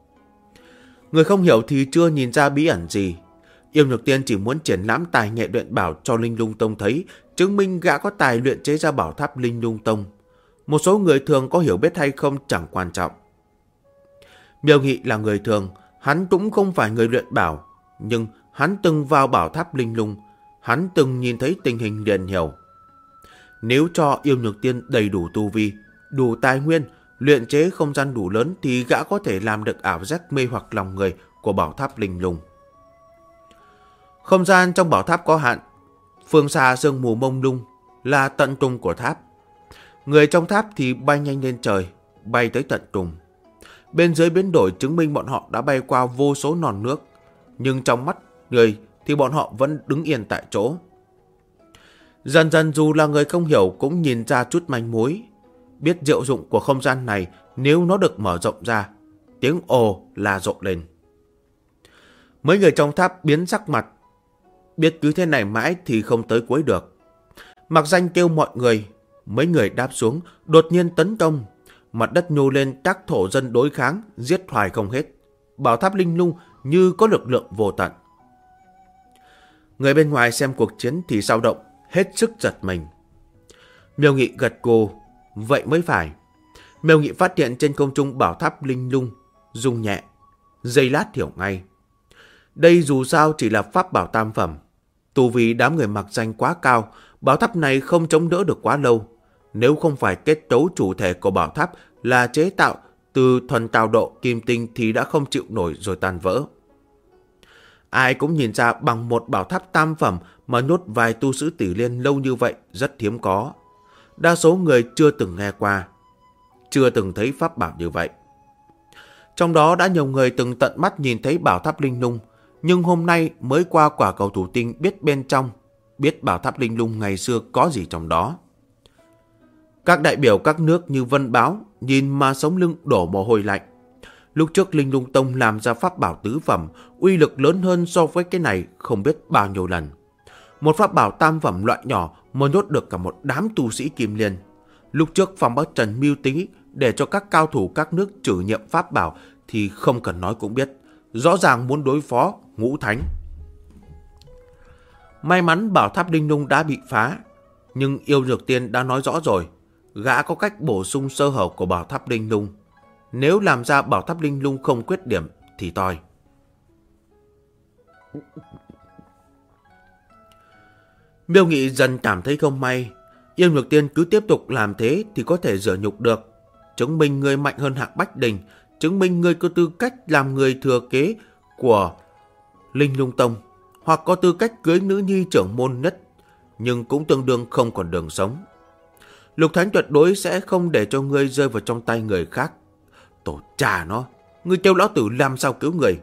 Người không hiểu thì chưa nhìn ra bí ẩn gì. Yêu Nhược Tiên chỉ muốn triển lãm tài nghệ luyện bảo cho Linh Lung Tông thấy, chứng minh gã có tài luyện chế ra bảo tháp Linh Lung Tông. Một số người thường có hiểu biết hay không chẳng quan trọng. Miêu Nghị là người thường, hắn cũng không phải người luyện bảo, nhưng hắn từng vào bảo tháp Linh Lung, hắn từng nhìn thấy tình hình liền hiểu. Nếu cho Yêu Nhược Tiên đầy đủ tu vi, đủ tài nguyên, luyện chế không gian đủ lớn thì gã có thể làm được ảo giác mê hoặc lòng người của bảo tháp Linh Lung. Không gian trong bảo tháp có hạn, phương xa sương mù mông lung là tận trung của tháp. Người trong tháp thì bay nhanh lên trời, bay tới tận trùng. Bên dưới biến đổi chứng minh bọn họ đã bay qua vô số non nước, nhưng trong mắt người thì bọn họ vẫn đứng yên tại chỗ. Dần dần dù là người không hiểu cũng nhìn ra chút manh mối, biết diệu dụng của không gian này nếu nó được mở rộng ra. Tiếng ồ là rộ lên. Mấy người trong tháp biến sắc mặt, biết cứ thế này mãi thì không tới cuối được. Mặc Danh kêu mọi người, mấy người đáp xuống, đột nhiên tấn công. Mặt đất nhô lên, các thổ dân đối kháng, giết hoài không hết. Bảo tháp Linh Lung như có lực lượng vô tận. Người bên ngoài xem cuộc chiến thì dao động, hết sức giật mình. Miêu Nghị gật gù, vậy mới phải. Miêu Nghị phát hiện trên không trung bảo tháp Linh Lung rung nhẹ, giây lát hiểu ngay. Đây dù sao chỉ là pháp bảo tam phẩm. Tu vi đám người Mặc Danh quá cao, bảo tháp này không chống đỡ được quá lâu. Nếu không phải kết cấu chủ thể của bảo tháp là chế tạo từ thuần cao độ kim tinh thì đã không chịu nổi rồi tan vỡ. Ai cũng nhìn ra bằng một bảo tháp tam phẩm mà nhốt vài tu sĩ Tỷ Liên lâu như vậy rất hiếm có. Đa số người chưa từng nghe qua. chưa từng thấy pháp bảo như vậy. Trong đó đã nhiều người từng tận mắt nhìn thấy bảo tháp linh lung, nhưng hôm nay mới qua quả cầu thủy tinh biết bên trong, biết bảo tháp linh lung ngày xưa có gì trong đó. Các đại biểu các nước như Vân Báo nhìn mà sống lưng đổ mồ hôi lạnh. Lúc trước Linh Lung Tông làm ra pháp bảo tứ phẩm, uy lực lớn hơn so với cái này không biết bao nhiêu lần. Một pháp bảo tam phẩm loại nhỏ mà nhốt được cả một đám tu sĩ Kim Liên. Lúc trước Phong Bắc Trần mưu tính để cho các cao thủ các nước trừ nhiệm pháp bảo thì không cần nói cũng biết, rõ ràng muốn đối phó Ngũ Thánh. May mắn bảo tháp Linh Lung đã bị phá, nhưng Yêu Nhược Tiên đã nói rõ rồi, gã có cách bổ sung sơ hở của bảo tháp Linh Lung. Nếu làm ra bảo tháp Linh Lung không khuyết điểm thì toi. Miêu Nghị dần cảm thấy không may. Yêu Nhược Tiên cứ tiếp tục làm thế thì có thể rửa nhục được, chứng minh người mạnh hơn Hạng Bách Đình, chứng minh người có tư cách làm người thừa kế của Linh Lung Tông, hoặc có tư cách cưới nữ nhi trưởng môn nhất, nhưng cũng tương đương không còn đường sống. Lục Thánh tuyệt đối sẽ không để cho ngươi rơi vào trong tay người khác. Tổ cha nó, ngươi kêu lão tử làm sao cứu người?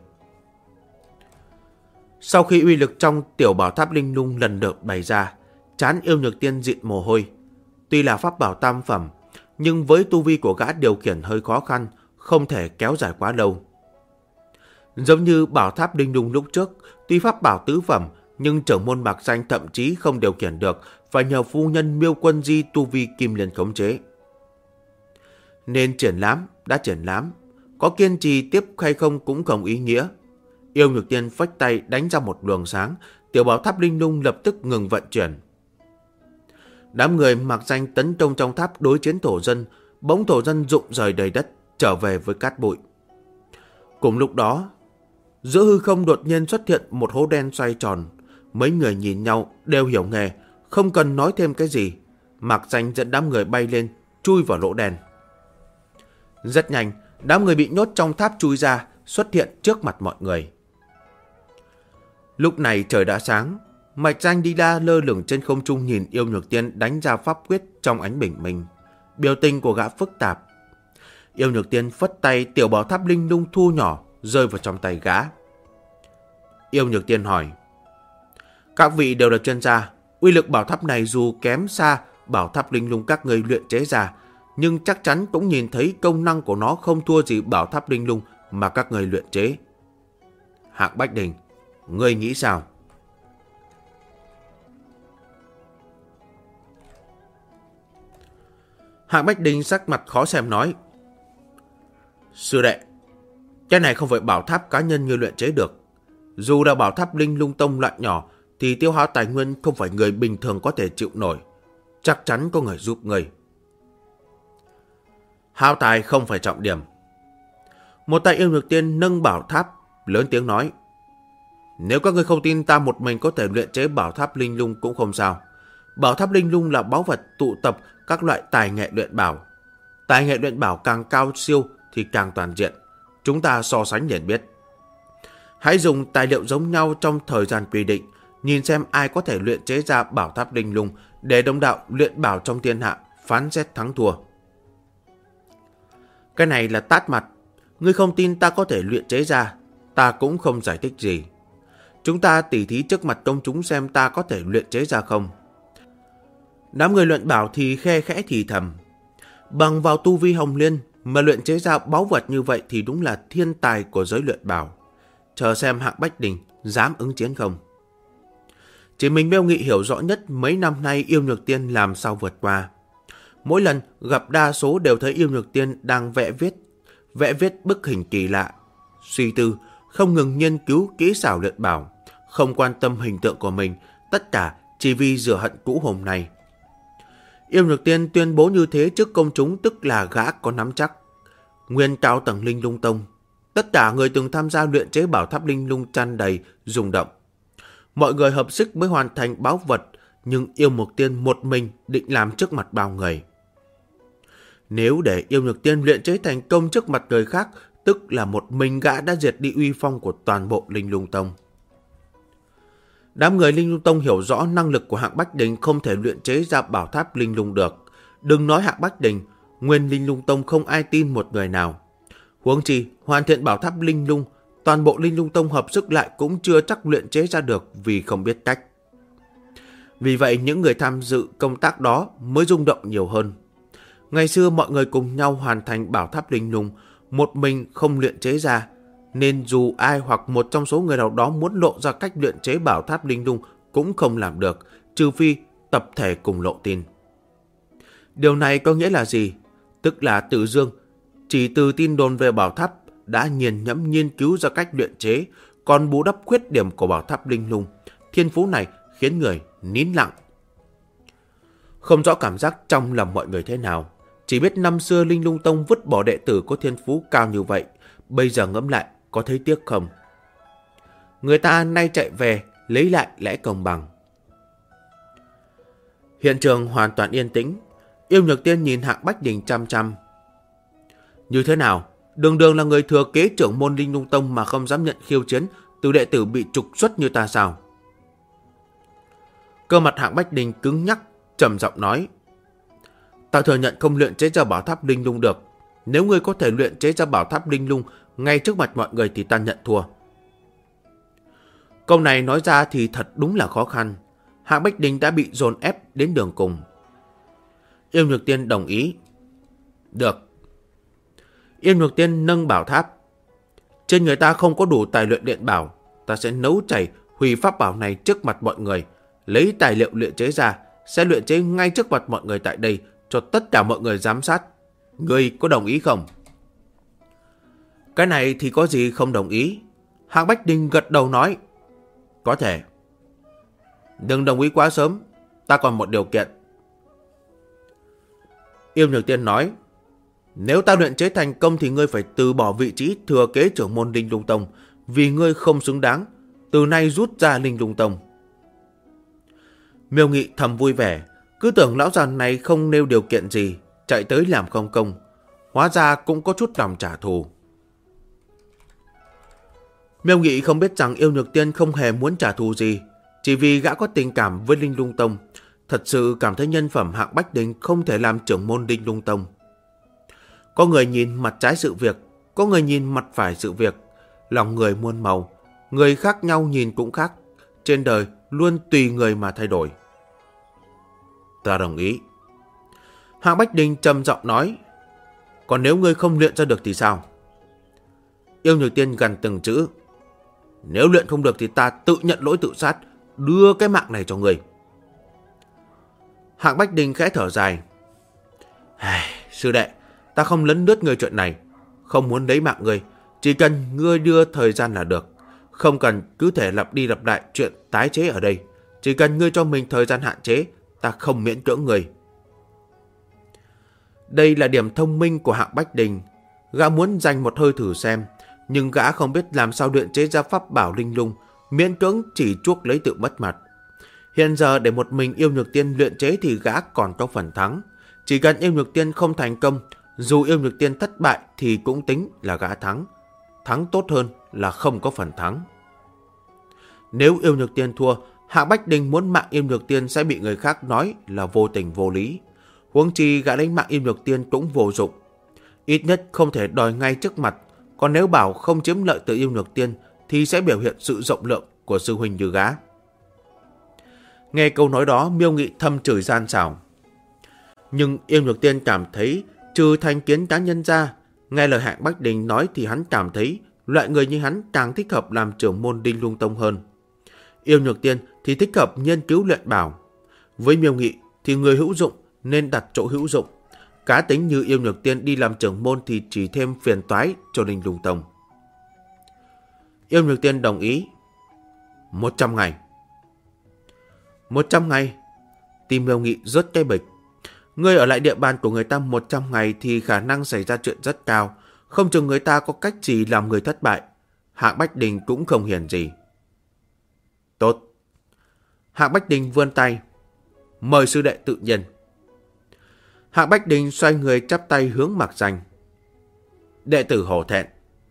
Sau khi uy lực trong tiểu bảo tháp Linh Lung lần lượt bày ra, trán Yêu Nhược Tiên dịn mồ hôi. Tuy là pháp bảo tam phẩm, nhưng với tu vi của gã điều khiển hơi khó khăn, không thể kéo dài quá lâu. Giống như bảo tháp Linh Lung lúc trước, tuy pháp bảo tứ phẩm, nhưng trưởng môn Mạc Danh thậm chí không điều khiển được, phải nhờ phu nhân Miêu Quân Di tu vi Kim Liên khống chế. Nên triển lãm, đã triển lãm, có kiên trì tiếp hay không cũng không ý nghĩa. Yêu Nhược Tiên phách tay đánh ra một luồng sáng, tiểu bảo tháp Linh Lung lập tức ngừng vận chuyển. Đám người Mạc Danh tấn công trong tháp đối chiến thổ dân, bỗng thổ dân rụng rời đầy đất, trở về với cát bụi. Cùng lúc đó, giữa hư không đột nhiên xuất hiện một hố đen xoay tròn. Mấy người nhìn nhau đều hiểu nghề, không cần nói thêm cái gì. Mạc Danh dẫn đám người bay lên, chui vào lỗ đen. Rất nhanh, đám người bị nhốt trong tháp chui ra, xuất hiện trước mặt mọi người. Lúc này trời đã sáng, Mạc Danh đi ra lơ lửng trên không trung nhìn Yêu Nhược Tiên đánh ra pháp quyết trong ánh bình minh. Biểu tình của gã phức tạp. Yêu Nhược Tiên phất tay, tiểu bảo tháp Linh Lung thu nhỏ, rơi vào trong tay gã. Yêu Nhược Tiên hỏi: các vị đều là chuyên gia, uy lực bảo tháp này dù kém xa bảo tháp Linh Lung các người luyện chế ra, nhưng chắc chắn cũng nhìn thấy công năng của nó không thua gì bảo tháp Linh Lung mà các người luyện chế. Hạng Bách Đình, ngươi nghĩ sao? Hạng Bách Đình sắc mặt khó xem nói: sư đệ, cái này không phải bảo tháp cá nhân như luyện chế được. Dù là bảo tháp Linh Lung Tông loại nhỏ thì tiêu hao tài nguyên không phải người bình thường có thể chịu nổi. Chắc chắn có người giúp người. Hao tài không phải trọng điểm. Một tay Yêu Nhược Tiên nâng bảo tháp, lớn tiếng nói: nếu các ngươi không tin ta một mình có thể luyện chế bảo tháp Linh Lung cũng không sao. Bảo tháp Linh Lung là báu vật tụ tập các loại tài nghệ luyện bảo. Tài nghệ luyện bảo càng cao siêu thì càng toàn diện. Chúng ta so sánh liền biết. Hãy dùng tài liệu giống nhau trong thời gian quy định, nhìn xem ai có thể luyện chế ra bảo tháp Linh Lung để đồng đạo luyện bảo trong thiên hạ phán xét thắng thua. Cái này là tát mặt. Ngươi không tin ta có thể luyện chế ra, ta cũng không giải thích gì. Chúng ta tỉ thí trước mặt công chúng xem ta có thể luyện chế ra không. Đám người luyện bảo thì khe khẽ thì thầm. Bằng vào tu vi Hồng Liên mà luyện chế ra báu vật như vậy thì đúng là thiên tài của giới luyện bảo. Chờ xem Hạng Bách Đình dám ứng chiến không. Chỉ mình Miêu Nghị hiểu rõ nhất mấy năm nay Yêu Nhược Tiên làm sao vượt qua. Mỗi lần gặp đa số đều thấy Yêu Nhược Tiên đang vẽ viết bức hình kỳ lạ. Suy tư, không ngừng nghiên cứu kỹ xảo luyện bảo, không quan tâm hình tượng của mình, tất cả chỉ vì rửa hận cũ hôm nay. Yêu Nhược Tiên tuyên bố như thế trước công chúng tức là gã có nắm chắc. Nguyên cao tầng Linh Lung Tông, tất cả người từng tham gia luyện chế bảo tháp Linh Lung tràn đầy rung động. Mọi người hợp sức mới hoàn thành báu vật, nhưng Yêu Nhược Tiên một mình định làm trước mặt bao người. Nếu để Yêu Nhược Tiên luyện chế thành công trước mặt người khác, tức là một mình gã đã diệt đi uy phong của toàn bộ Linh Lung Tông. Đám người Linh Lung Tông hiểu rõ năng lực của Hạng Bách Đình không thể luyện chế ra bảo tháp Linh Lung được. Đừng nói Hạng Bách Đình, Nguyên Linh Lung Tông không ai tin một người nào. Huống chi, hoàn thiện bảo tháp Linh Lung, toàn bộ Linh Lung Tông hợp sức lại cũng chưa chắc luyện chế ra được vì không biết cách. Vì vậy, những người tham dự công tác đó mới rung động nhiều hơn. Ngày xưa mọi người cùng nhau hoàn thành bảo tháp Linh Lung, một mình không luyện chế ra, nên dù ai hoặc một trong số người nào đó muốn lộ ra cách luyện chế bảo tháp Linh Lung cũng không làm được, trừ phi tập thể cùng lộ tin. Điều này có nghĩa là gì? Tức là Tử Dương chỉ từ tin đồn về bảo tháp đã nghiền ngẫm nghiên cứu ra cách luyện chế, còn bù đắp khuyết điểm của bảo tháp Linh Lung. Thiên phú này khiến người nín lặng. Không rõ cảm giác trong lòng mọi người thế nào, chỉ biết năm xưa Linh Lung Tông vứt bỏ đệ tử có thiên phú cao như vậy, bây giờ ngẫm lại có thấy tiếc không? Người ta nay chạy về lấy lại lẽ công bằng. Hiện trường hoàn toàn yên tĩnh. Yêu Nhược Tiên nhìn Hạng Bách Đình chăm chăm. Như thế nào? Đường đường là người thừa kế trưởng môn Linh Lung Tông mà không dám nhận khiêu chiến từ đệ tử bị trục xuất như ta sao? Cơ mặt Hạng Bách Đình cứng nhắc, trầm giọng nói. Ta thừa nhận không luyện chế ra bảo tháp Linh Lung được. Nếu ngươi có thể luyện chế ra bảo tháp Linh Lung ngay trước mặt mọi người thì ta nhận thua. Câu này nói ra thì thật đúng là khó khăn. Hạng Bách Đình đã bị dồn ép đến đường cùng. Yêu Nhược Tiên đồng ý. Được. Yêu Nhược Tiên nâng bảo tháp. Trên người ta không có đủ tài luyện điện bảo, ta sẽ nấu chảy hủy pháp bảo này trước mặt mọi người, lấy tài liệu luyện chế ra, sẽ luyện chế ngay trước mặt mọi người tại đây cho tất cả mọi người giám sát. Ngươi có đồng ý không? Cái này thì có gì không đồng ý? Hạng Bách Đình gật đầu nói. Có thể. Đừng đồng ý quá sớm, ta còn một điều kiện. Yêu Nhược Tiên nói. Nếu ta luyện chế thành công thì ngươi phải từ bỏ vị trí thừa kế trưởng môn Linh Lung Tông, vì ngươi không xứng đáng, từ nay rút ra Linh Lung Tông. Miêu Nghị thầm vui vẻ, cứ tưởng lão già này không nêu điều kiện gì, chạy tới làm không công, hóa ra cũng có chút lòng trả thù. Miêu Nghị không biết rằng Yêu Nhược Tiên không hề muốn trả thù gì, chỉ vì gã có tình cảm với Linh Lung Tông, thật sự cảm thấy nhân phẩm Hạng Bách Đình không thể làm trưởng môn Linh Lung Tông. Có người nhìn mặt trái sự việc, có người nhìn mặt phải sự việc, lòng người muôn màu, người khác nhau nhìn cũng khác, trên đời luôn tùy người mà thay đổi. Ta đồng ý. Hạng Bách Đình trầm giọng nói. Còn nếu ngươi không luyện ra được thì sao? Yêu Nhược Tiên gần từng chữ. Nếu luyện không được thì ta tự nhận lỗi tự sát, đưa cái mạng này cho ngươi. Hạng Bách Đình khẽ thở dài. Sư đệ, ta không lấn lướt ngươi chuyện này, không muốn lấy mạng ngươi, chỉ cần ngươi đưa thời gian là được, không cần cứ thể lặp đi lặp lại chuyện tái chế ở đây, chỉ cần ngươi cho mình thời gian hạn chế, ta không miễn cưỡng ngươi. Đây là điểm thông minh của Hạng Bách Đình, gã muốn dành một hơi thử xem, nhưng gã không biết làm sao luyện chế ra pháp bảo Linh Lung, miễn cưỡng chỉ chuốc lấy tự mất mặt. Hiện giờ để một mình Yêu Nhược Tiên luyện chế thì gã còn có phần thắng. Chỉ cần Yêu Nhược Tiên không thành công, dù Yêu Nhược Tiên thất bại thì cũng tính là gã thắng. Thắng tốt hơn là không có phần thắng. Nếu Yêu Nhược Tiên thua, Hạng Bách Đình muốn mạng Yêu Nhược Tiên sẽ bị người khác nói là vô tình vô lý. Huống chi gã đánh mạng Yêu Nhược Tiên cũng vô dụng. Ít nhất không thể đòi ngay trước mặt. Còn nếu bảo không chiếm lợi từ Yêu Nhược Tiên thì sẽ biểu hiện sự rộng lượng của sư huynh như gã. Nghe câu nói đó, Miêu Nghị thầm chửi gian xảo. Nhưng Yêu Nhược Tiên cảm thấy trừ thành kiến cá nhân ra, nghe lời Hạng Bách Đình nói thì hắn cảm thấy loại người như hắn càng thích hợp làm trưởng môn Linh Lung Tông hơn. Yêu Nhược Tiên thì thích hợp nghiên cứu luyện bảo. Với Miêu Nghị thì người hữu dụng nên đặt chỗ hữu dụng. Cá tính như Yêu Nhược Tiên đi làm trưởng môn thì chỉ thêm phiền toái cho Linh Lung Tông. Yêu Nhược Tiên đồng ý. 100 ngày. 100 ngày. Tim Miêu Nghị rớt cái bịch. Ngươi ở lại địa bàn của người ta 100 ngày thì khả năng xảy ra chuyện rất cao. Không chừng người ta có cách gì làm người thất bại. Hạng Bách Đình cũng không hiền gì. Tốt. Hạng Bách Đình vươn tay. Mời sư đệ tự nhiên. Hạng Bách Đình xoay người chắp tay hướng Mạc Danh. Đệ tử hổ thẹn.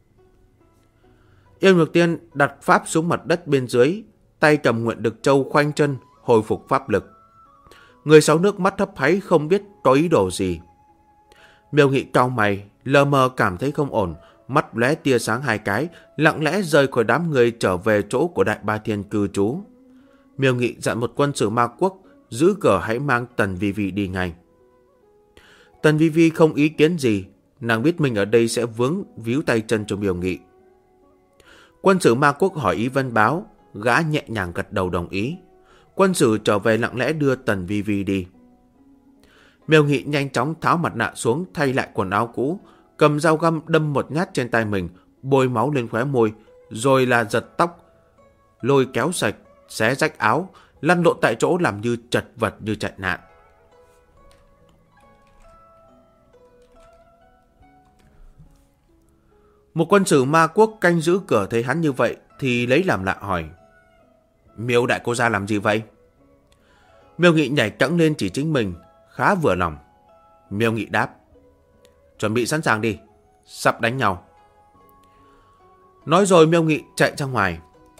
Yêu Nhược Tiên đặt pháp xuống mặt đất bên dưới, tay cầm Nguyện Đực Châu khoanh chân hồi phục pháp lực. Người sáu nước mắt hấp háy không biết có ý đồ gì. Miêu Nghị cau mày, lờ mờ cảm thấy không ổn, mắt lóe tia sáng hai cái, lặng lẽ rời khỏi đám người trở về chỗ của Đại Ba Thiên cư trú. Miêu Nghị dặn một quân sử Ma Quốc giữ cửa hãy mang Tần Vi Vi đi ngay. Tần Vi Vi không ý kiến gì, nàng biết mình ở đây sẽ vướng víu tay chân cho Miêu Nghị. Quân sử Ma Quốc hỏi ý Vân Báo, gã nhẹ nhàng gật đầu đồng ý. Quân sử trở về lặng lẽ đưa Tần Vi Vi đi. Miêu Nghị nhanh chóng tháo mặt nạ xuống, thay lại quần áo cũ, cầm dao găm đâm một nhát trên tay mình, bôi máu lên khóe môi, rồi là giật tóc, lôi kéo sạch, xé rách áo, lăn lộn tại chỗ làm như chật vật như chạy nạn. Một quân sử Ma Quốc canh giữ cửa thấy hắn như vậy thì lấy làm lạ hỏi: Miêu đại cô gia làm gì vậy? Miêu Nghị nhảy cẫng lên chỉ chính mình, khá vừa lòng. Miêu Nghị đáp: Chuẩn bị sẵn sàng đi, sắp đánh nhau. Nói rồi Miêu Nghị chạy ra ngoài.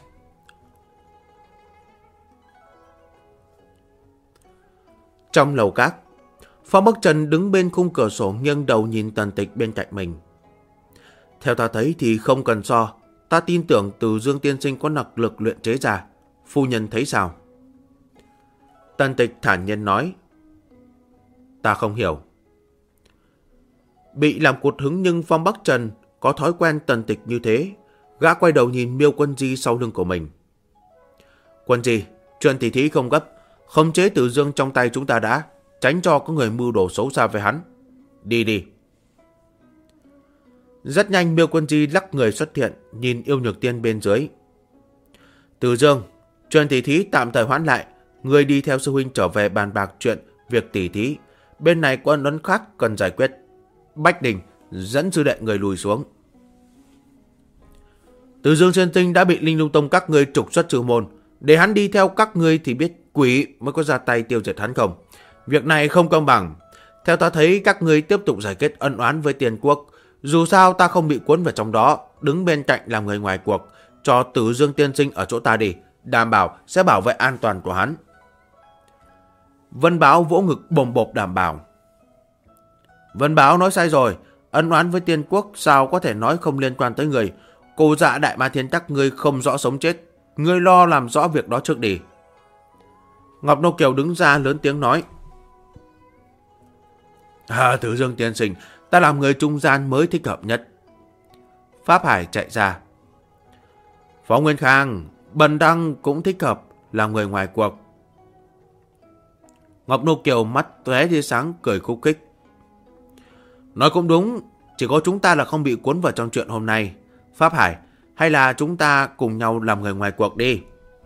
Trong lầu các, Phong Bắc Trần đứng bên khung cửa sổ nghiêng đầu nhìn Tần Tịch bên cạnh mình. Theo ta thấy thì không cần so, ta tin tưởng Từ Dương tiên sinh có năng lực luyện chế ra. Phu nhân thấy sao? Tần Tịch thản nhiên nói: Ta không hiểu. Bị làm cụt hứng nhưng Phong Bắc Trần có thói quen Tần Tịch như thế. Gã quay đầu nhìn Miêu Quân Di sau lưng của mình. Quân Di, chuyện tỉ thí không gấp, khống chế Từ Dương trong tay chúng ta đã, tránh cho có người mưu đồ xấu xa với hắn. Đi đi. Rất nhanh Miêu Quân Di lắc người xuất hiện, nhìn Yêu Nhược Tiên bên dưới. Từ Dương, chuyện tỉ thí tạm thời hoãn lại, người đi theo sư huynh trở về bàn bạc chuyện việc tỉ thí. Bên này có ân oán khác cần giải quyết. Bách Đình dẫn sư đệ người lùi xuống. Từ Dương Chân Tinh đã bị Linh Lung Tông các ngươi trục xuất sư môn, để hắn đi theo các ngươi thì biết quỷ mới có ra tay tiêu diệt hắn không. Việc này không công bằng. Theo ta thấy các ngươi tiếp tục giải quyết ân oán với Tiền Quốc. Dù sao ta không bị cuốn vào trong đó, đứng bên cạnh làm người ngoài cuộc, cho Từ Dương tiên sinh ở chỗ ta đi, đảm bảo sẽ bảo vệ an toàn của hắn. Vân Báo vỗ ngực bồm bộp đảm bảo. Vân Báo nói sai rồi, ân oán với Tiên Quốc sao có thể nói không liên quan tới người. Cô dạ Đại Ma Thiên các ngươi không rõ sống chết, ngươi lo làm rõ việc đó trước đi. Ngọc Nô Kiều đứng ra lớn tiếng nói: Từ Dương tiên sinh, ta làm người trung gian mới thích hợp nhất. Pháp Hải chạy ra: Phó Nguyên Khang, Bần Đăng cũng thích hợp làm người ngoài cuộc. Ngọc Nô Kiều mắt tóe tia sáng cười khúc khích: Nói cũng đúng, chỉ có chúng ta là không bị cuốn vào trong chuyện hôm nay. Pháp Hải, hay là chúng ta cùng nhau làm người ngoài cuộc đi.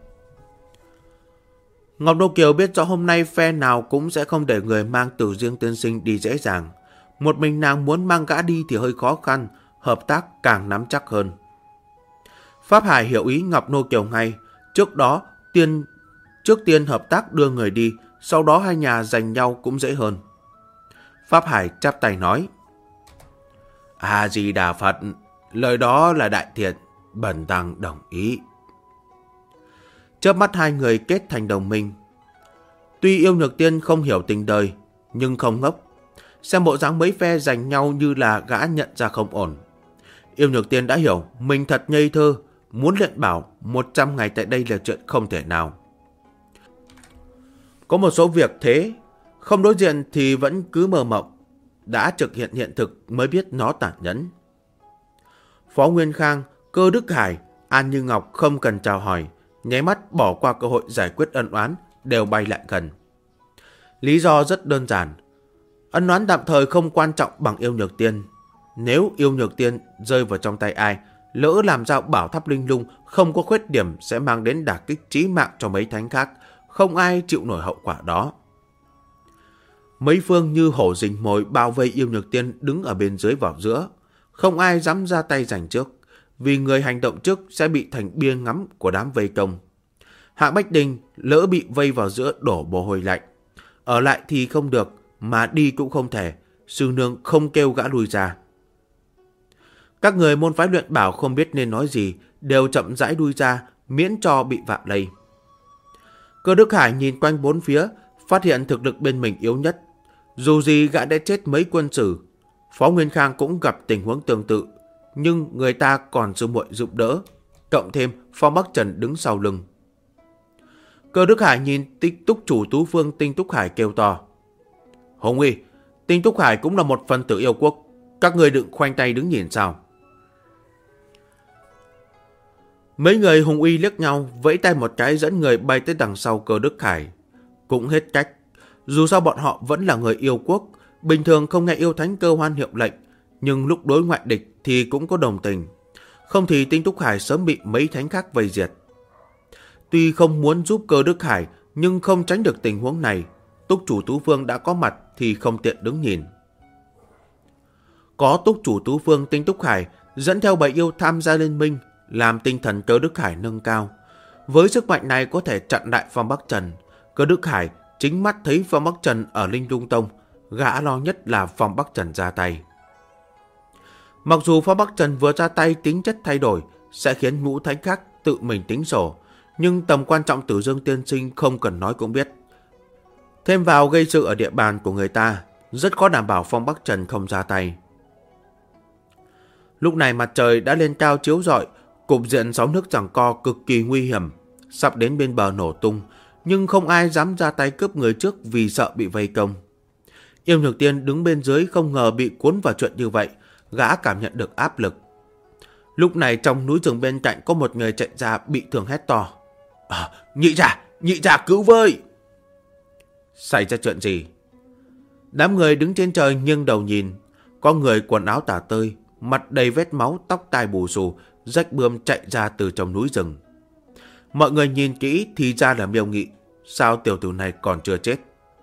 Ngọc Nô Kiều biết rõ hôm nay phe nào cũng sẽ không để người mang Từ Dương tiên sinh đi dễ dàng. Một mình nàng muốn mang gã đi thì hơi khó khăn, hợp tác càng nắm chắc hơn. Pháp Hải hiểu ý Ngọc Nô Kiều ngay. Trước tiên hợp tác đưa người đi, sau đó hai nhà giành nhau cũng dễ hơn. Pháp Hải chắp tay nói: A Di Đà Phật, lời đó là đại thiện, Bần Tăng đồng ý. Chớp mắt hai người kết thành đồng minh. Tuy Yêu Nhược Tiên không hiểu tình đời, nhưng không ngốc. Xem bộ dáng mấy phe giành nhau như là gã nhận ra không ổn. Yêu Nhược Tiên đã hiểu mình thật ngây thơ, muốn luyện bảo 100 ngày tại đây là chuyện không thể nào. Có một số việc thế, không đối diện thì vẫn cứ mơ mộng, đã thực hiện hiện thực mới biết nó tàn nhẫn. Phó Nguyên Khang, Cơ Đức Hải, An Như Ngọc không cần chào hỏi, nháy mắt bỏ qua cơ hội giải quyết ân oán, đều bay lại gần. Lý do rất đơn giản, ân oán tạm thời không quan trọng bằng Yêu Nhược Tiên. Nếu Yêu Nhược Tiên rơi vào trong tay ai, lỡ làm ra bảo tháp linh lung không có khuyết điểm sẽ mang đến đả kích chí mạng cho mấy thánh khác, không ai chịu nổi hậu quả đó. Mấy phương như hổ rình mồi bao vây Yêu Nhược Tiên đứng ở bên dưới vào giữa, không ai dám ra tay giành trước, vì người hành động trước sẽ bị thành bia ngắm của đám vây công. Hạ Bách Đình lỡ bị vây vào giữa đổ mồ hôi lạnh, ở lại thì không được, mà đi cũng không thể, sư nương không kêu gã lùi ra. Các người môn phái luyện bảo không biết nên nói gì, đều chậm rãi đuôi ra, miễn cho bị vạ lây. Cơ Đức Hải nhìn quanh bốn phía, phát hiện thực lực bên mình yếu nhất. Dù gì gã đã chết mấy quân sử, Phó Nguyên Khang cũng gặp tình huống tương tự, nhưng người ta còn sư muội giúp đỡ, cộng thêm Phong Bắc Trần đứng sau lưng. Cơ Đức Hải nhìn Túc chủ Tú Phương Tinh Túc Hải kêu to: Hồng Uy, Tinh Túc Hải cũng là một phần tử yêu quốc, các người đừng khoanh tay đứng nhìn sao? Mấy người Hùng Uy liếc nhau, vẫy tay một cái dẫn người bay tới đằng sau Cơ Đức Hải. Cũng hết cách, dù sao bọn họ vẫn là người yêu quốc, bình thường không nghe yêu thánh Cơ Hoan hiệu lệnh, nhưng lúc đối ngoại địch thì cũng có đồng tình. Không thì Tinh Túc Hải sớm bị mấy thánh khác vây diệt. Tuy không muốn giúp Cơ Đức Hải, nhưng không tránh được tình huống này. Túc chủ Tú Phương đã có mặt thì không tiện đứng nhìn. Có Túc chủ Tú Phương Tinh Túc Hải dẫn theo bầy yêu tham gia liên minh, làm tinh thần Cơ Đức Hải nâng cao. Với sức mạnh này có thể chặn lại Phong Bắc Trần. Cơ Đức Hải chính mắt thấy Phong Bắc Trần ở Linh Lung Tông, gã lo nhất là Phong Bắc Trần ra tay. Mặc dù Phong Bắc Trần vừa ra tay tính chất thay đổi, sẽ khiến ngũ thánh khác tự mình tính sổ, nhưng tầm quan trọng Tử Dương tiên sinh không cần nói cũng biết. Thêm vào gây sự ở địa bàn của người ta, rất khó đảm bảo Phong Bắc Trần không ra tay. Lúc này mặt trời đã lên cao chiếu rọi, cục diện sóng nước giằng co cực kỳ nguy hiểm, sắp đến bên bờ nổ tung, nhưng không ai dám ra tay cướp người trước vì sợ bị vây công. Yêu Nhược Tiên đứng bên dưới không ngờ bị cuốn vào chuyện như vậy, gã cảm nhận được áp lực. Lúc này trong núi rừng bên cạnh có một người chạy ra bị thương hét to: nhị gia cứu với! Xảy ra chuyện gì? Đám người đứng trên trời nghiêng đầu nhìn, có người quần áo tả tơi, mặt đầy vết máu, tóc tai bù xù, rách bươm chạy ra từ trong núi rừng. Mọi người nhìn kỹ thì ra là Miêu Nghị. Sao tiểu tử này còn chưa chết?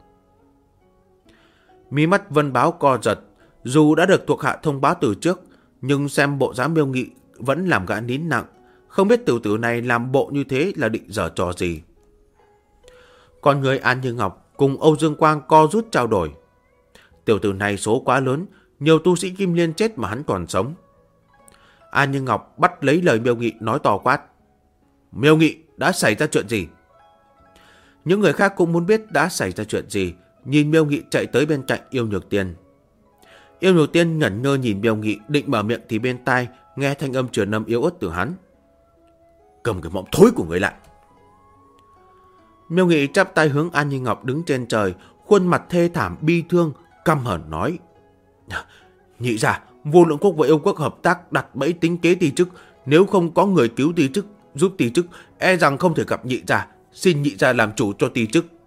Mí mắt Vân Báo co giật, dù đã được thuộc hạ thông báo từ trước, nhưng xem bộ dáng Miêu Nghị vẫn làm gã nín nặng, không biết tiểu tử này làm bộ như thế là định giở trò gì. Con người An Như Ngọc cùng Âu Dương Quang co rút trao đổi. Tiểu tử này số quá lớn, nhiều tu sĩ Kim Liên chết mà hắn còn sống. An Như Ngọc bắt lấy lời Miêu Nghị nói to quát: Miêu Nghị, đã xảy ra chuyện gì? Những người khác cũng muốn biết đã xảy ra chuyện gì, nhìn Miêu Nghị chạy tới bên cạnh Yêu Nhược Tiên. Yêu Nhược Tiên ngẩn ngơ nhìn Miêu Nghị, định mở miệng thì bên tai nghe thanh âm truyền âm yếu ớt từ hắn: Cầm cái mộng thối của người lại. Miêu Nghị chắp tay hướng An Như Ngọc đứng trên trời, khuôn mặt thê thảm bi thương, căm hờn nói: Nhị gia, Vô Lượng Quốc và Yêu Quốc hợp tác đặt bẫy tính kế Ti Chức, nếu không có người cứu Ti Chức, giúp Ti Chức, e rằng không thể gặp nhị gia, xin nhị gia làm chủ cho Ti Chức.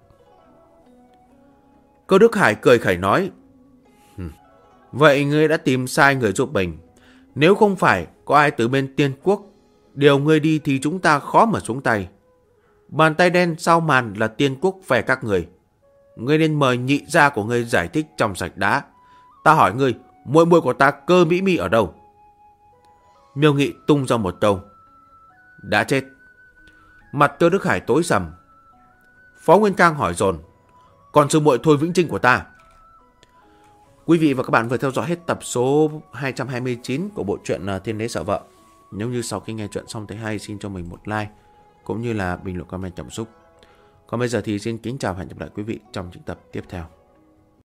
Cơ Đức Hải cười khẩy nói: Vậy ngươi đã tìm sai người giúp mình. Nếu không phải có ai từ bên Tiên Quốc điều ngươi đi thì chúng ta khó mà xuống tay. Bàn tay đen sau màn là Tiên Quốc về các người. Ngươi nên mời nhị gia của ngươi giải thích trong sạch đã. Ta hỏi ngươi, muội muội của ta Cơ Mỹ Mi ở đâu? Miêu Nghị tung ra một câu: Đã chết. Mặt Cơ Đức Hải tối sầm. Phó Nguyên Khang hỏi dồn: Còn sư muội Thôi Vĩnh Trinh của ta? Quý vị và các bạn vừa theo dõi hết tập số 229 của bộ truyện Thiên Đế Sợ Vợ. Nếu như sau khi nghe chuyện xong thấy hay, xin cho mình một like cũng như là bình luận comment cảm xúc. Còn bây giờ thì xin kính chào và hẹn gặp lại quý vị trong những tập tiếp theo.